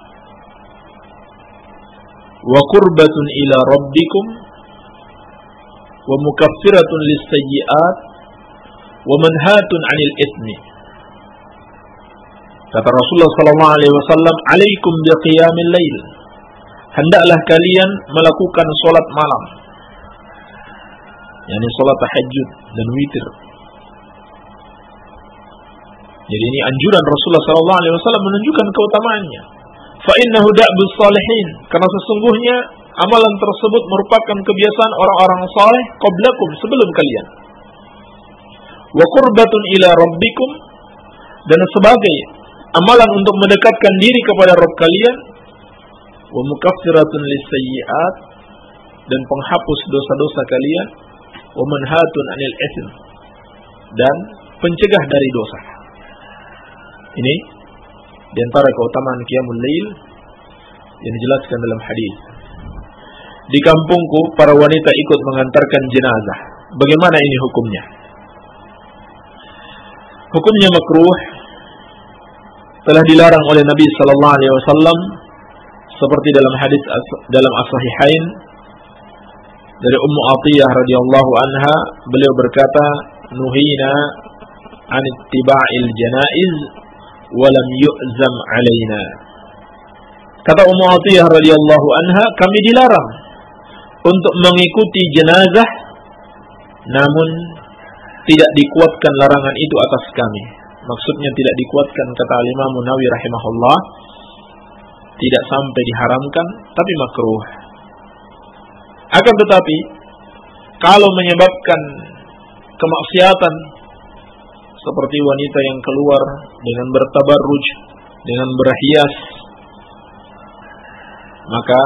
wa qurbatun ila rabbikum wa mukaffiratun lis-sayyi'at wa manhatun 'anil itsmi." Kata Rasulullah sallallahu alaihi wasallam, "Alaikum biqiyamil lail." Hendaklah kalian melakukan salat malam, yakni salat tahajud dan witir. Jadi ini anjuran Rasulullah sallallahu alaihi wasallam menunjukkan keutamaannya. Fa innahu da'bus salihin, karena sesungguhnya amalan tersebut merupakan kebiasaan orang-orang saleh qablakum, sebelum kalian. Wa qurbatun ila rabbikum, dan sebagai amalan untuk mendekatkan diri kepada Rabb kalian. Wa mukaffiratun lis-sayyi'at, dan penghapus dosa-dosa kalian. Wa manhatun 'anil itsm, dan pencegah dari dosa. Ini di antara keutamaan qiyamul lail yang dijelaskan dalam hadis. Di kampungku para wanita ikut mengantarkan jenazah. Bagaimana ini hukumnya? Hukumnya makruh, telah dilarang oleh Nabi sallallahu alaihi wasallam seperti dalam hadis dalam as-sahihain dari Ummu Atiyah radhiyallahu anha, beliau berkata, "Nuhina an ittiba'il janaiz wa lam yu'zam 'alaina." Kata Ummu Atiyah radhiyallahu anha, kami dilarang untuk mengikuti jenazah, namun tidak dikuatkan larangan itu atas kami. Maksudnya tidak dikuatkan, kata Imam Nawawi rahimahullah, tidak sampai diharamkan, tapi makruh. Akan tetapi kalau menyebabkan kemaksiatan seperti wanita yang keluar dengan bertabarruj, dengan berhias, maka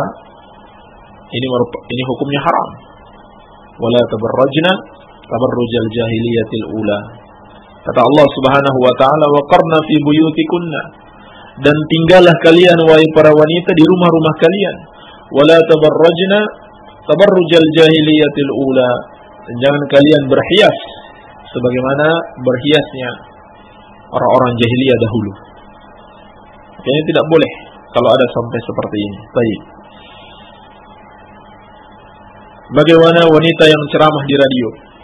ini hukumnya haram. Wala tabarrajna tabarrujal jahiliyatil ula. Kata Allah Subhanahu wa taala, wa qarna fi buyutikunna, dan tinggallah kalian wahai para wanita di rumah-rumah kalian. Wala tabarrajna tabarrujal jahiliyatil ula, dan jangan kalian berhias sebagaimana berhiasnya orang-orang jahiliyah dahulu. Ini tidak boleh kalau ada sampai seperti ini. Baik. Bagaimana wanita yang ceramah di radio?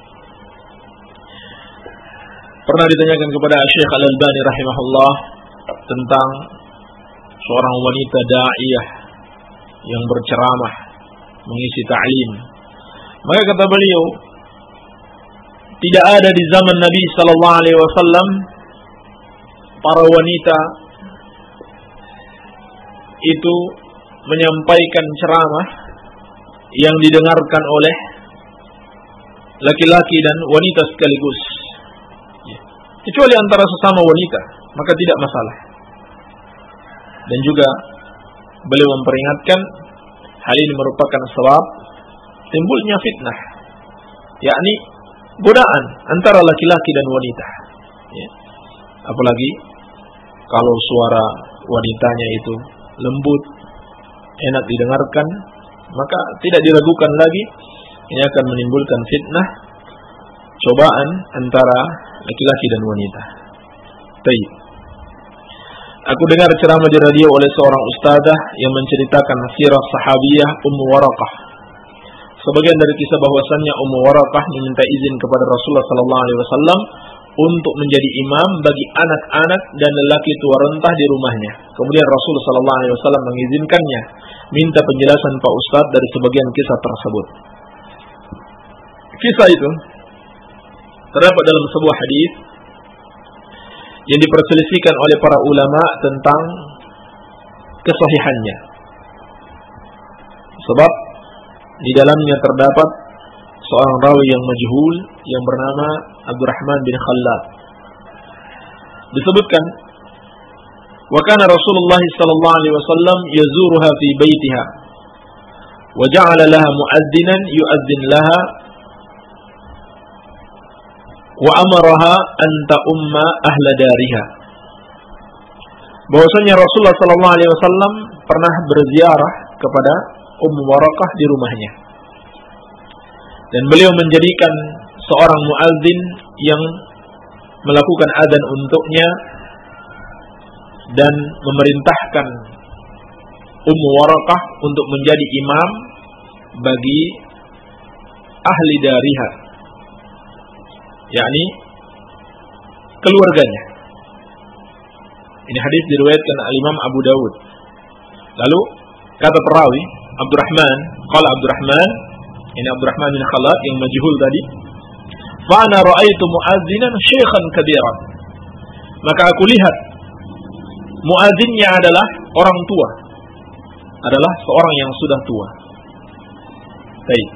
Pernah ditanyakan kepada Syekh Al-Albani rahimahullah tentang seorang wanita da'iyah yang berceramah, mengisi ta'lim. Maka kata beliau, tidak ada di zaman Nabi sallallahu alaihi wasallam para wanita itu menyampaikan ceramah yang didengarkan oleh laki-laki dan wanita sekaligus, kecuali antara sesama wanita, maka tidak masalah. Dan juga beliau memperingatkan hal ini merupakan sebab timbulnya fitnah, yakni godaan antara laki-laki dan wanita. Apalagi kalau suara wanitanya itu lembut, enak didengarkan, maka tidak diragukan lagi ini akan menimbulkan fitnah, cobaan antara laki-laki dan wanita. Baik. Aku dengar ceramah di radio oleh seorang ustadzah yang menceritakan sirah sahabiyah Ummu Waraqah. Sebagian dari kisah bahwasannya Ummu Waraqah meminta izin kepada Rasulullah sallallahu alaihi wasallam untuk menjadi imam bagi anak-anak dan lelaki tua renta di rumahnya. Kemudian Rasulullah sallallahu alaihi wasallam mengizinkannya. Minta penjelasan Pak Ustadz dari sebagian kisah tersebut. Kisah itu terdapat dalam sebuah hadis yang diperselisihkan oleh para ulama tentang kesahihannya. Sebab di dalamnya terdapat seorang rawi yang majhul yang bernama Abdurrahman bin Khallad. Disebutkan, wa kana Rasulullah sallallahu alaihi wasallam yazuruha fi baitiha wa ja'ala laha mu'adhdhinan yu'adhdhin laha wa amaraha an ta'umma ahla dariha. Bahwasanya Rasulullah sallallahu alaihi wasallam pernah berziarah kepada Ummu Waraqah di rumahnya. Dan beliau menjadikan seorang muadzin yang melakukan adzan untuknya dan memerintahkan Ummu Waraqah untuk menjadi imam bagi ahli dariha, yakni keluarganya. Ini hadis diriwayatkan Imam Abu Dawud. Lalu kata perawi Abdurrahman, qala Abdurrahman, ini Abdurrahman bin Khallad yang majhul tadi, fa ana ra'aitu muazzinan syaikhan kabiran. Maka aku lihat muazzinnya adalah orang tua, adalah seorang yang sudah tua. Baik.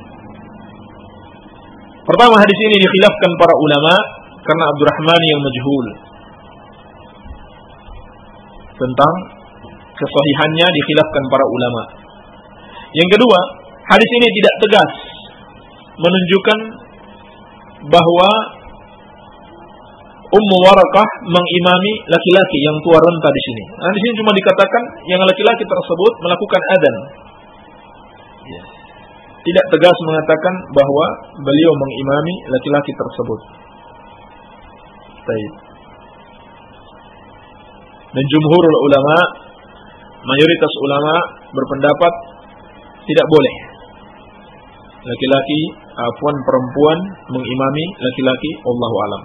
Pertama, hadis ini dikhilafkan para ulama karena Abdurrahman yang majhul. Tentang kesahihannya dikhilafkan para ulama. Yang kedua, hadis ini tidak tegas menunjukkan bahwa Ummu Waraqah mengimami laki-laki yang tua renta di sini. Nah, di sini cuma dikatakan yang laki-laki tersebut melakukan adzan. Tidak tegas mengatakan bahwa beliau mengimami laki-laki tersebut. Baik. Dan jumhurul ulama, mayoritas ulama berpendapat tidak boleh laki-laki perempuan mengimami laki-laki, wallahu alam.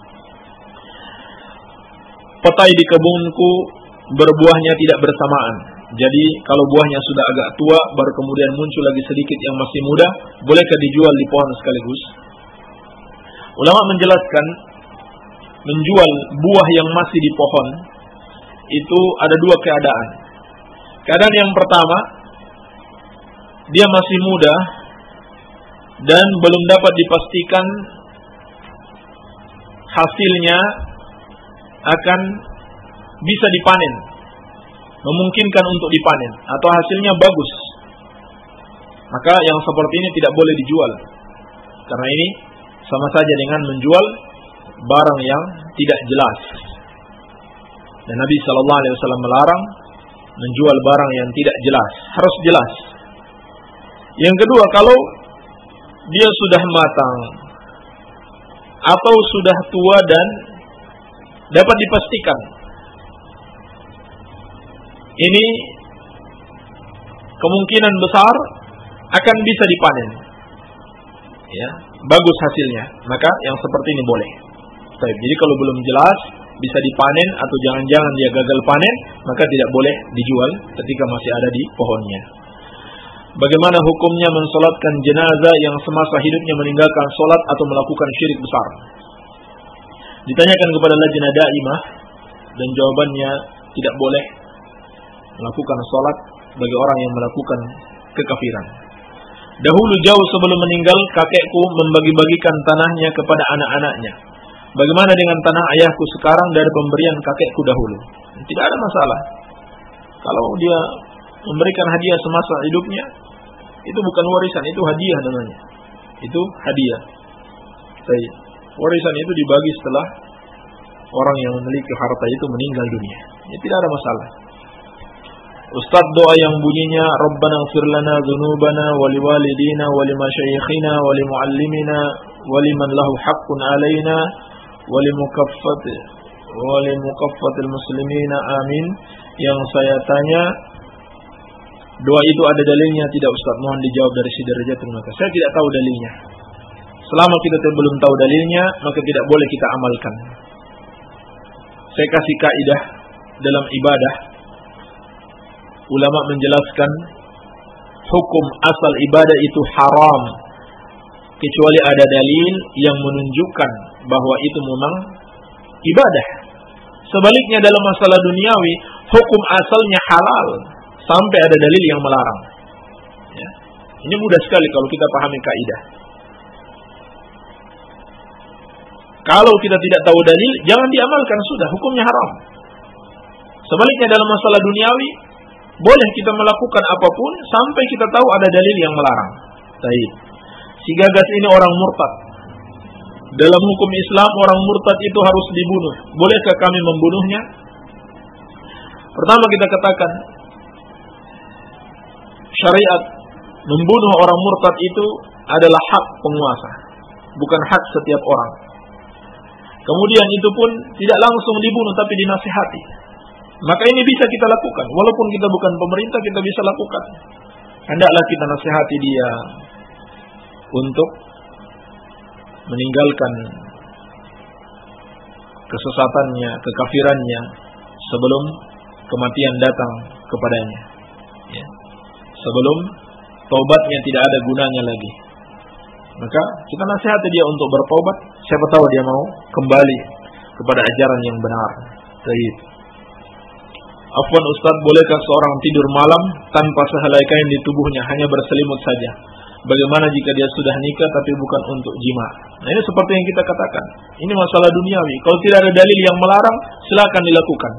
Petai di kebunku berbuahnya tidak bersamaan. Jadi kalau buahnya sudah agak tua baru kemudian muncul lagi sedikit yang masih muda, bolehkah dijual di pohon sekaligus? Ulama menjelaskan menjual buah yang masih di pohon itu ada dua keadaan. Keadaan yang pertama, dia masih muda dan belum dapat dipastikan hasilnya akan bisa dipanen, memungkinkan untuk dipanen atau hasilnya bagus. Maka yang seperti ini tidak boleh dijual, karena ini sama saja dengan menjual barang yang tidak jelas. Dan Nabi SAW melarang menjual barang yang tidak jelas, harus jelas. Yang kedua, kalau dia sudah matang atau sudah tua dan dapat dipastikan ini kemungkinan besar akan bisa dipanen, ya, bagus hasilnya, maka yang seperti ini boleh. Jadi kalau belum jelas bisa dipanen atau jangan-jangan dia gagal panen, maka tidak boleh dijual ketika masih ada di pohonnya. Bagaimana hukumnya mensolatkan jenazah yang semasa hidupnya meninggalkan solat atau melakukan syirik besar? Ditanyakan kepada lajnah daimah dan jawabannya tidak boleh melakukan solat bagi orang yang melakukan kekafiran. Dahulu jauh sebelum meninggal, kakekku membagi-bagikan tanahnya kepada anak-anaknya. Bagaimana dengan tanah ayahku sekarang dari pemberian kakekku dahulu? Tidak ada masalah. Kalau dia memberikan hadiah semasa hidupnya, itu bukan warisan, itu hadiah namanya. Itu hadiah. Warisan itu dibagi setelah orang yang memiliki harta itu meninggal dunia. Ya, tidak ada masalah. Ustaz, doa yang bunyinya Rabbana ighfir lana dzunubana wa liwalidina wa limasyayikhina wa limuallimina wa liman lahu haqqun alaina wa limukaffatil muslimina amin. Yang saya tanya, doa itu ada dalilnya tidak Ustaz? Mohon dijawab dari si Darajatul Maka. Saya tidak tahu dalilnya. Selama kita belum tahu dalilnya, maka tidak boleh kita amalkan. Saya kasih kaidah dalam ibadah. Ulama menjelaskan hukum asal ibadah itu haram kecuali ada dalil yang menunjukkan bahwa itu memang ibadah. Sebaliknya dalam masalah duniawi, hukum asalnya halal sampai ada dalil yang melarang. Ya. Ini mudah sekali kalau kita pahami kaidah. Kalau kita tidak tahu dalil, jangan diamalkan, sudah hukumnya haram. Sebaliknya dalam masalah duniawi, boleh kita melakukan apapun sampai kita tahu ada dalil yang melarang. Baik. Si gagas ini orang murtad. Dalam hukum Islam orang murtad itu harus dibunuh. Bolehkah kami membunuhnya? Pertama kita katakan, syariat membunuh orang murtad itu adalah hak penguasa, bukan hak setiap orang. Kemudian itu pun tidak langsung dibunuh tapi dinasihati. Maka ini bisa kita lakukan. Walaupun kita bukan pemerintah, kita bisa lakukan. Hendaklah kita nasihati dia untuk meninggalkan kesesatannya, kekafirannya sebelum kematian datang kepadanya. Ya. Sebelum taubatnya tidak ada gunanya lagi. Maka kita nasihati dia untuk bertobat. Siapa tahu dia mau kembali kepada ajaran yang benar. Baik. Afwan Ustaz, bolehkah seorang tidur malam tanpa sehelai kain di tubuhnya, hanya berselimut saja? Bagaimana jika dia sudah nikah tapi bukan untuk jima? Nah, ini seperti yang kita katakan. Ini masalah duniawi. Kalau tidak ada dalil yang melarang, silakan dilakukan.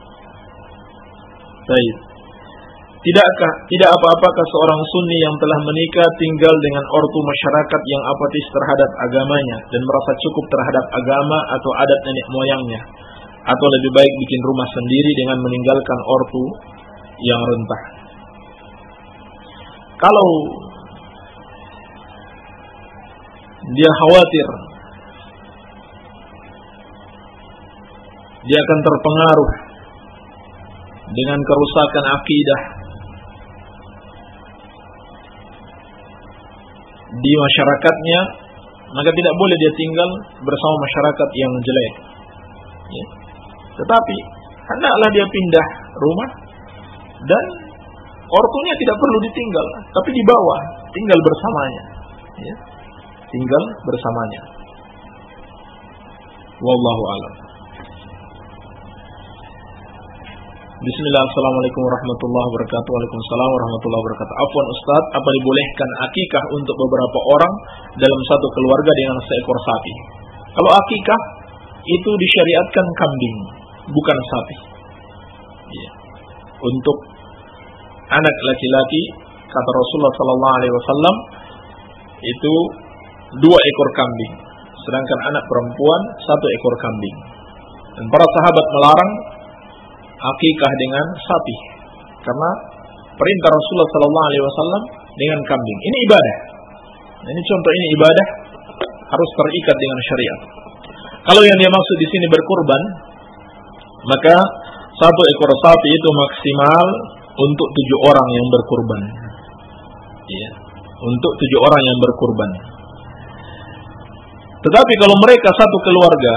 Baik. Tidak apa-apakah seorang sunni yang telah menikah tinggal dengan ortu masyarakat yang apatis terhadap agamanya dan merasa cukup terhadap agama atau adat nenek moyangnya? Atau lebih baik bikin rumah sendiri dengan meninggalkan ortu yang rentah? Kalau dia khawatir dia akan terpengaruh dengan kerusakan akidah di masyarakatnya, maka tidak boleh dia tinggal bersama masyarakat yang jelek. Ya. Tetapi hendaklah dia pindah rumah dan ortunya tidak perlu ditinggal, tapi di bawah tinggal bersamanya. Ya. Tinggal bersamanya. Wallahu a'lam. Bismillah, assalamualaikum warahmatullahi wabarakatuh. Waalaikumsalam warahmatullahi wabarakatuh. Afwan Ustaz, apa dibolehkan akikah untuk beberapa orang dalam satu keluarga dengan seekor sapi? Kalau akikah itu disyariatkan kambing, bukan sapi. Ya. Untuk anak laki-laki, kata Rasulullah SAW, itu 2 ekor kambing, sedangkan anak perempuan 1 ekor kambing. Dan para sahabat melarang akikah dengan sapi, karena perintah Rasulullah SAW dengan kambing. Ini ibadah. Ini contoh, ini ibadah harus terikat dengan syariat. Kalau yang dia maksud di sini berkurban, maka 1 ekor sapi itu maksimal untuk 7 orang yang berkurban. Ya, untuk 7 orang yang berkurban. Tetapi kalau mereka satu keluarga,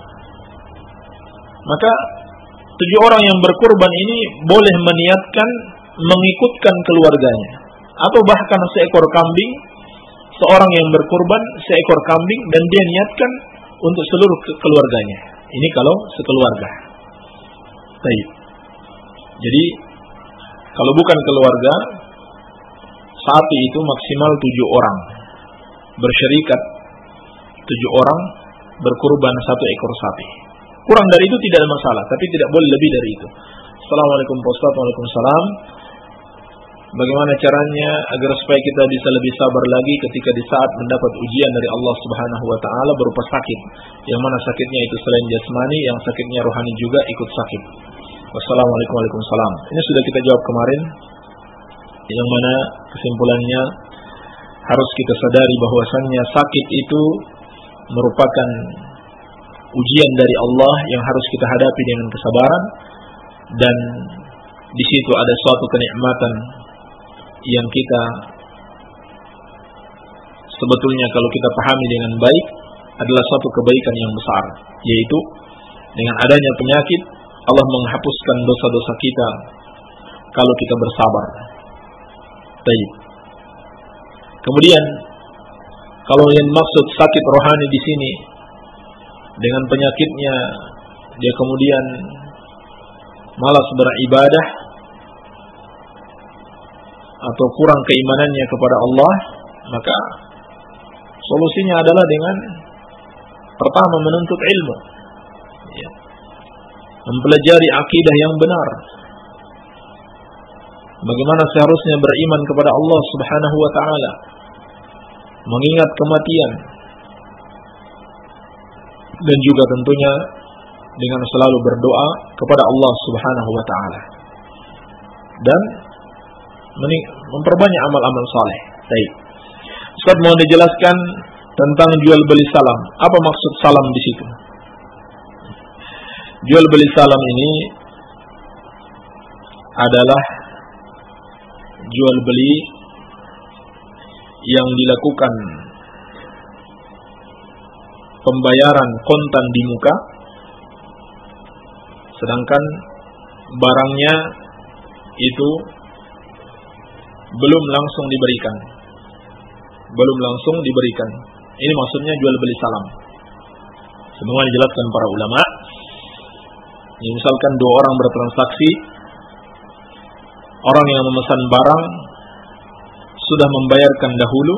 maka 7 orang yang berkurban ini boleh meniatkan mengikutkan keluarganya, atau bahkan seekor kambing, seorang yang berkurban seekor kambing dan dia niatkan untuk seluruh keluarganya. Ini kalau sekeluarga. Baik. Jadi kalau bukan keluarga, sapi itu maksimal 7 orang bersyarikat, 7 orang berkurban 1 ekor sapi. Kurang dari itu tidak ada masalah, tapi tidak boleh lebih dari itu. Assalamualaikum Pak Ustaz. Waalaikumsalam. Bagaimana caranya agar supaya kita bisa lebih sabar lagi ketika di saat mendapat ujian dari Allah Subhanahu wa taala berupa sakit, yang mana sakitnya itu selain jasmani, yang sakitnya rohani juga ikut sakit. Wassalamualaikum. Waalaikumsalam. Ini sudah kita jawab kemarin, yang mana kesimpulannya harus kita sadari bahwasannya sakit itu merupakan ujian dari Allah yang harus kita hadapi dengan kesabaran, dan di situ ada suatu kenikmatan yang kita sebetulnya kalau kita pahami dengan baik adalah suatu kebaikan yang besar, yaitu dengan adanya penyakit Allah menghapuskan dosa-dosa kita kalau kita bersabar. Baik. Kemudian kalau yang maksud sakit rohani di sini dengan penyakitnya dia kemudian malas beribadah atau kurang keimanannya kepada Allah, maka solusinya adalah dengan pertama menuntut ilmu, ya, mempelajari akidah yang benar, bagaimana seharusnya beriman kepada Allah Subhanahu wa taala, mengingat kematian, dan juga tentunya dengan selalu berdoa kepada Allah Subhanahu wa taala, dan memperbanyak amal-amal saleh. Baik. Ustaz, mau dijelaskan tentang jual beli salam. Apa maksud salam di situ? Jual beli salam ini adalah jual beli yang dilakukan pembayaran kontan di muka, sedangkan barangnya itu belum langsung diberikan. Ini maksudnya jual beli salam. Sebagaimana dijelaskan para ulama, misalkan 2 orang bertransaksi, orang yang memesan barang sudah membayarkan dahulu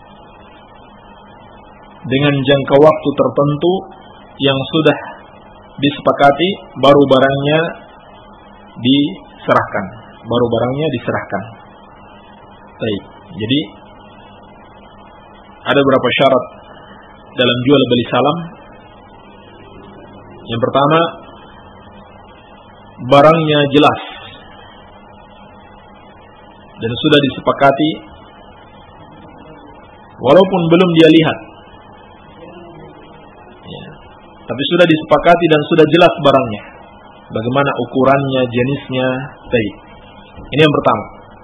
dengan jangka waktu tertentu yang sudah disepakati, baru barangnya diserahkan. Baik. Jadi ada beberapa syarat dalam jual beli salam. Yang pertama, barangnya jelas dan sudah disepakati walaupun belum dia lihat, ya, tapi sudah disepakati dan sudah jelas barangnya, bagaimana ukurannya, jenisnya. Baik. Ini yang pertama.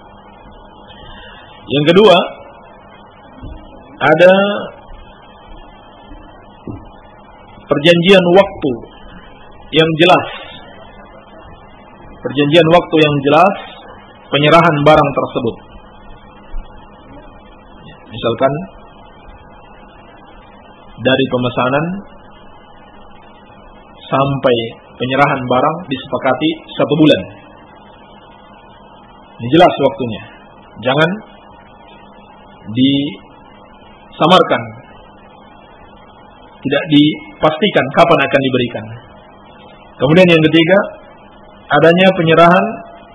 Yang kedua, ada perjanjian waktu yang jelas. Perjanjian waktu yang jelas penyerahan barang tersebut. Misalkan dari pemesanan sampai penyerahan barang disepakati 1 bulan. Ini jelas waktunya. Jangan disamarkan, tidak dipastikan kapan akan diberikan. Kemudian yang ketiga, adanya penyerahan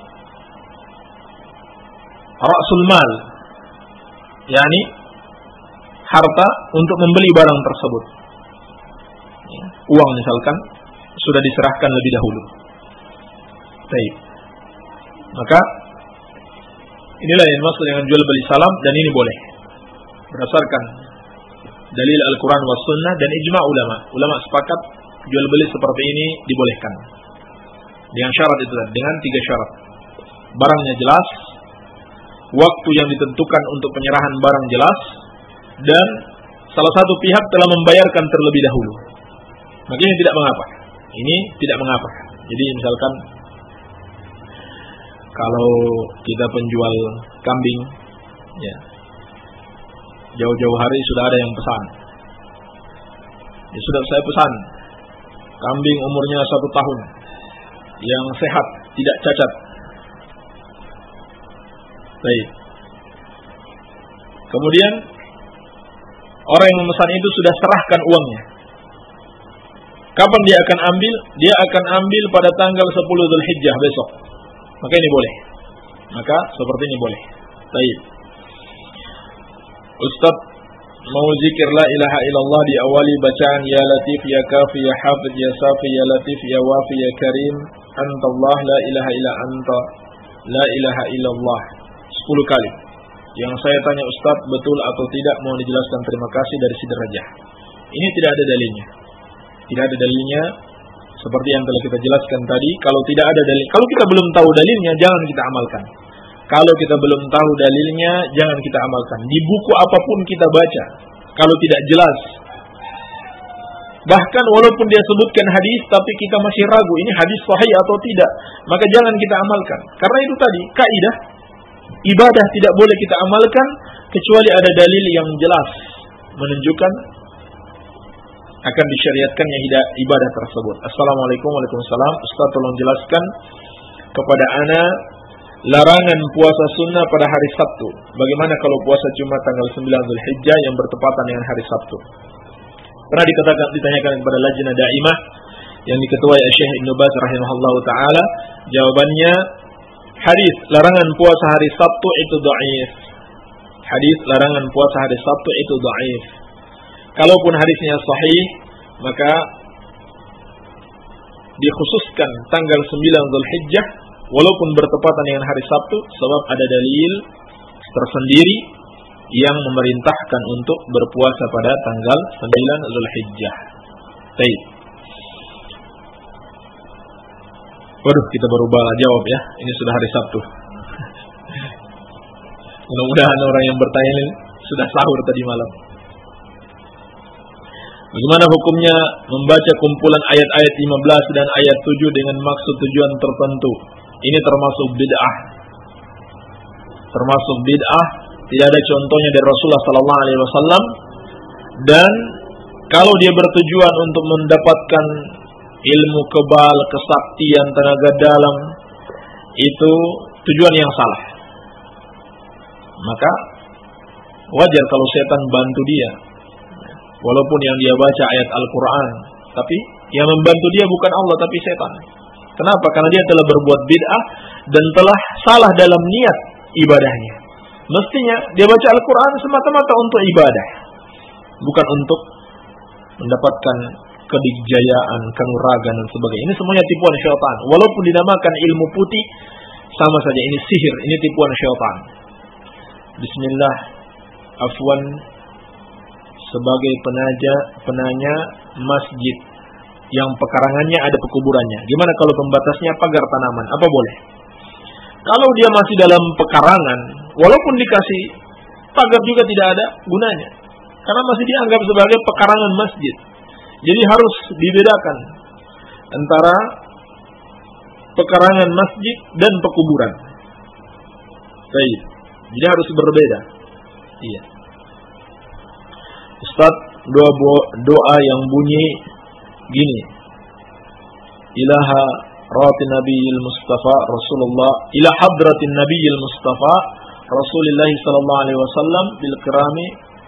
ra'sul mal, yakni harta untuk membeli barang tersebut. Uang misalkan sudah diserahkan lebih dahulu. Baik. Maka Inilah yang maksud dengan jual beli salam, dan ini boleh berdasarkan dalil Al-Quran was Sunnah dan ijma' ulama. Ulama sepakat jual beli seperti ini dibolehkan. Dengan syarat itu, dengan 3 syarat. Barangnya jelas, waktu yang ditentukan untuk penyerahan barang jelas, dan salah satu pihak telah membayarkan terlebih dahulu. Maka ini tidak mengapa. Ini tidak mengapa. Jadi misalkan kalau kita penjual kambing, ya, jauh-jauh hari sudah ada yang pesan. Ya, sudah saya pesan kambing umurnya 1 tahun, yang sehat, tidak cacat. Baik. Kemudian orang yang memesan itu sudah serahkan uangnya. Kapan dia akan ambil? Dia akan ambil pada tanggal 10 Dzulhijjah besok. Maka ini boleh. Maka seperti ini boleh. Baik. Ustaz mau zikir la ilaha illallah di awali bacaan ya Latif ya Kafi ya Hafid ya Safi ya Latif ya Wafi ya Karim Antallah la ilaha illa anta la ilaha illallah 10 kali. Yang saya tanya Ustaz, betul atau tidak, mohon dijelaskan, terima kasih, dari Sidrajah. Ini tidak ada dalilnya. Tidak ada dalilnya seperti yang telah kita jelaskan tadi. Kalau tidak ada dalil, kalau kita belum tahu dalilnya, jangan kita amalkan. Kalau kita belum tahu dalilnya, jangan kita amalkan. Di buku apapun kita baca, kalau tidak jelas, bahkan walaupun dia sebutkan hadis, tapi kita masih ragu ini hadis sahih atau tidak, maka jangan kita amalkan. Karena itu tadi kaidah ibadah tidak boleh kita amalkan kecuali ada dalil yang jelas menunjukkan akan disyariatkannya ibadah tersebut. Assalamualaikum warahmatullahi wabarakatuh. Ustaz, tolong jelaskan kepada ana larangan puasa sunnah pada hari Sabtu. Bagaimana kalau puasa Jumat tanggal 9 Dzulhijjah yang bertepatan dengan hari Sabtu? Pernah ditanyakan kepada Lajnah Daimah yang diketuai Syekh Ibnu Baz rahimahullahu taala. Jawabannya, hadis larangan puasa hari Sabtu itu dhaif. Hadis larangan puasa hari Sabtu itu dhaif. Kalaupun hadisnya sahih, maka dikhususkan tanggal 9 Dzulhijjah walaupun bertepatan dengan hari Sabtu, sebab ada dalil tersendiri yang memerintahkan untuk berpuasa pada tanggal 9 Dzulhijjah. Baik. Waduh, kita baru jawab ya. Ini sudah hari Sabtu. Mudah-mudahan orang yang bertanya ini sudah sahur tadi malam. Bagaimana hukumnya membaca kumpulan ayat-ayat 15 dan ayat 7 dengan maksud tujuan tertentu? Ini termasuk bid'ah. Termasuk bid'ah. Tidak ada contohnya dari Rasulullah sallallahu alaihi wasallam, dan kalau dia bertujuan untuk mendapatkan ilmu kebal, kesaktian, tenaga dalam, itu tujuan yang salah. Maka wajar kalau setan bantu dia. Walaupun yang dia baca ayat Al-Quran, tapi yang membantu dia bukan Allah tapi setan. Kenapa? Karena dia telah berbuat bid'ah dan telah salah dalam niat ibadahnya. Mestinya dia baca Al-Quran semata-mata untuk ibadah, bukan untuk mendapatkan kedikjayaan, kanuragan dan sebagainya. Ini semuanya tipuan syaitan. Walaupun dinamakan ilmu putih, sama saja ini sihir, ini tipuan syaitan. Bismillah, afwan, sebagai penanya masjid yang pekarangannya ada pekuburannya. Gimana kalau pembatasnya pagar tanaman? Apa boleh? Kalau dia masih dalam pekarangan, walaupun dikasih pagar juga tidak ada gunanya, karena masih dianggap sebagai pekarangan masjid. Jadi harus dibedakan antara pekarangan masjid dan pekuburan. Baik. Jadi harus berbeda. Iya. Ustaz, doa yang bunyi gini. Ilaha ratin nabiyil mustafa Rasulullah, ila hadratin nabiyil mustafa Rasulullah sallallahu alaihi wasallam bil kirami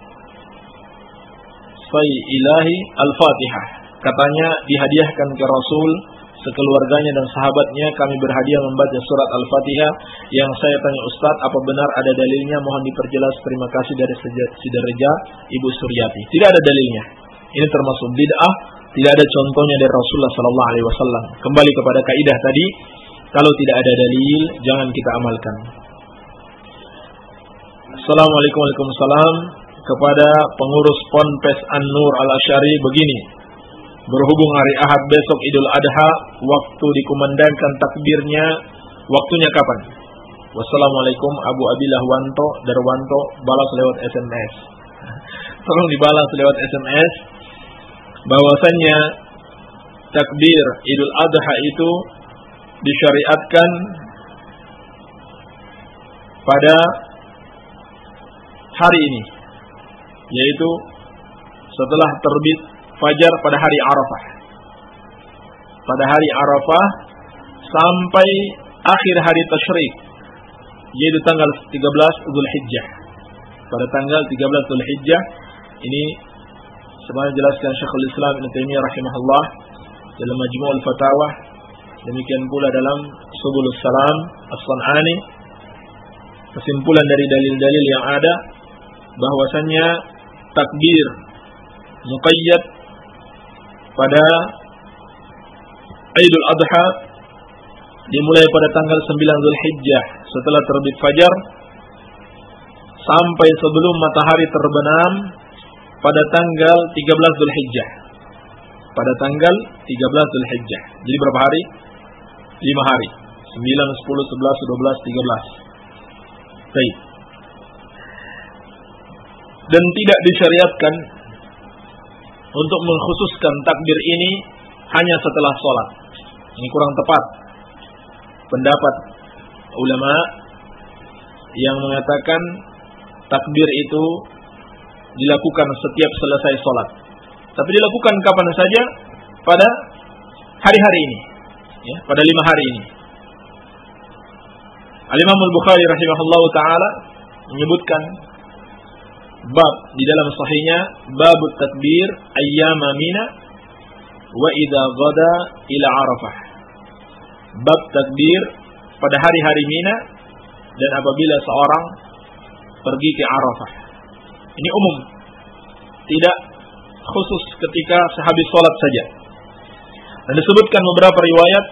fai ilahi al-Fatihah. Katanya dihadiahkan ke Rasul, sekeluarganya dan sahabatnya, kami berhadiah membaca surat Al-Fatihah. Yang saya tanya Ustaz, apa benar ada dalilnya? Mohon diperjelas, terima kasih, dari Sidrajah Ibu Suryati. Tidak ada dalilnya. Ini termasuk bid'ah, tidak ada contohnya dari Rasulullah sallallahu alaihi wasallam. Kembali kepada kaidah tadi, kalau tidak ada dalil jangan kita amalkan. Assalamualaikum Waalaikumsalam. Kepada pengurus Ponpes An-Nur Al-Asy'ari begini. Berhubung hari Ahad besok Idul Adha, waktu dikumandangkan takbirnya, waktunya kapan? Wassalamualaikum. Abu Abilah Wanto Darwanto, balas lewat SMS. Tolong dibalas lewat SMS bahwasannya takbir Idul Adha itu disyariatkan pada hari ini, yaitu setelah terbit fajar pada hari Arafah. Pada hari Arafah sampai akhir hari Tasyrik, yaitu tanggal 13 Dzulhijjah. Pada tanggal 13 Dzulhijjah ini sebagaimana jelaskan Syekhul Islam Ibnu Taimiyah rahimahullah dalam Majmu'ul Fatawa, demikian pula dalam Subulus Salam As-San'ani. Kesimpulan dari dalil-dalil yang ada bahwasannya takbir muqayyad pada Idul Adha dimulai pada tanggal 9 Dzulhijjah setelah terbit fajar sampai sebelum matahari terbenam pada tanggal 13 Dzulhijjah. Pada tanggal 13 Dzulhijjah. Jadi berapa hari? 5 hari. 9, 10, 11, 12, 13. Baik. Dan tidak disyariatkan untuk mengkhususkan takbir ini hanya setelah sholat. Ini kurang tepat pendapat ulama yang mengatakan takbir itu dilakukan setiap selesai sholat, tapi dilakukan kapan saja pada hari-hari ini, ya, pada 5 hari ini. Al-Imam Al-Bukhari rahimahullahu ta'ala menyebutkan bab di dalam sahihnya, babut takbir ayyama mina wa idza ghada ila Arafah. Bab takbir pada hari-hari Mina dan apabila seorang pergi ke Arafah. Ini umum, tidak khusus ketika sehabis sholat saja. Dan disebutkan beberapa riwayat.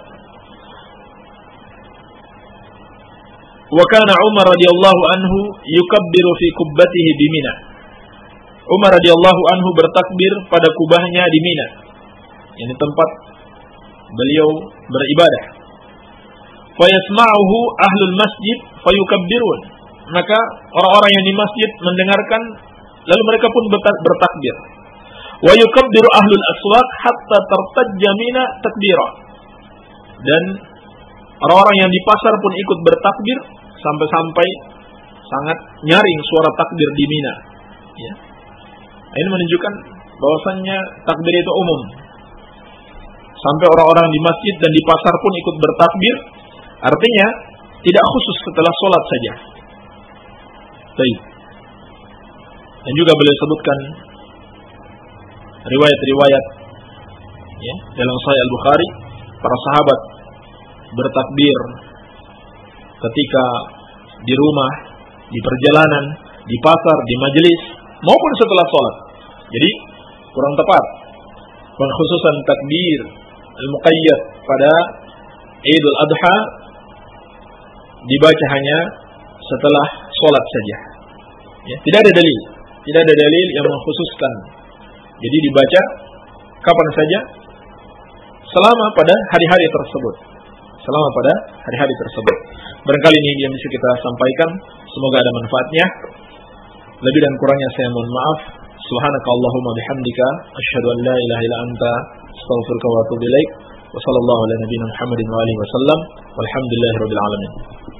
Wa kana Umar radhiyallahu anhu yukabbiru fi kubbatihi bi Mina. Umar radhiyallahu anhu bertakbir pada kubahnya di Mina. Ini tempat beliau beribadah. Fa yasma'uhu ahlul masjid fayukabbirun. Maka orang-orang yang di masjid mendengarkan, lalu mereka pun bertakbir. Wa yukabbiru ahlul aswaq hatta tartajja Mina takbira. Dan orang-orang yang di pasar pun ikut bertakbir sampai-sampai sangat nyaring suara takbir di Mina. Ya. Ini menunjukkan bahwasannya takbir itu umum. Sampai orang-orang di masjid dan di pasar pun ikut bertakbir, artinya tidak khusus setelah sholat saja. Baik. Dan juga beliau sebutkan riwayat-riwayat, ya, dalam Sahih Al-Bukhari, para sahabat bertakbir ketika di rumah, di perjalanan, di pasar, di majelis, maupun setelah sholat. Jadi kurang tepat pengkhususan takbir al-muqayyad pada Idul Adha dibaca hanya setelah sholat saja. Ya, tidak ada dalil yang mengkhususkan. Jadi dibaca kapan saja selama pada hari-hari tersebut. Barangkali ini yang bisa kita sampaikan. Semoga ada manfaatnya. Lebih dan kurangnya saya mohon maaf. Subhanakallahumma bihamdika asyhadu an la ilaha illa anta astaghfiruka wa atubu ilaik. Wa sallallahu ala nabiyyina Muhammadin wa alihi wasallam. Walhamdulillahirabbil alamin.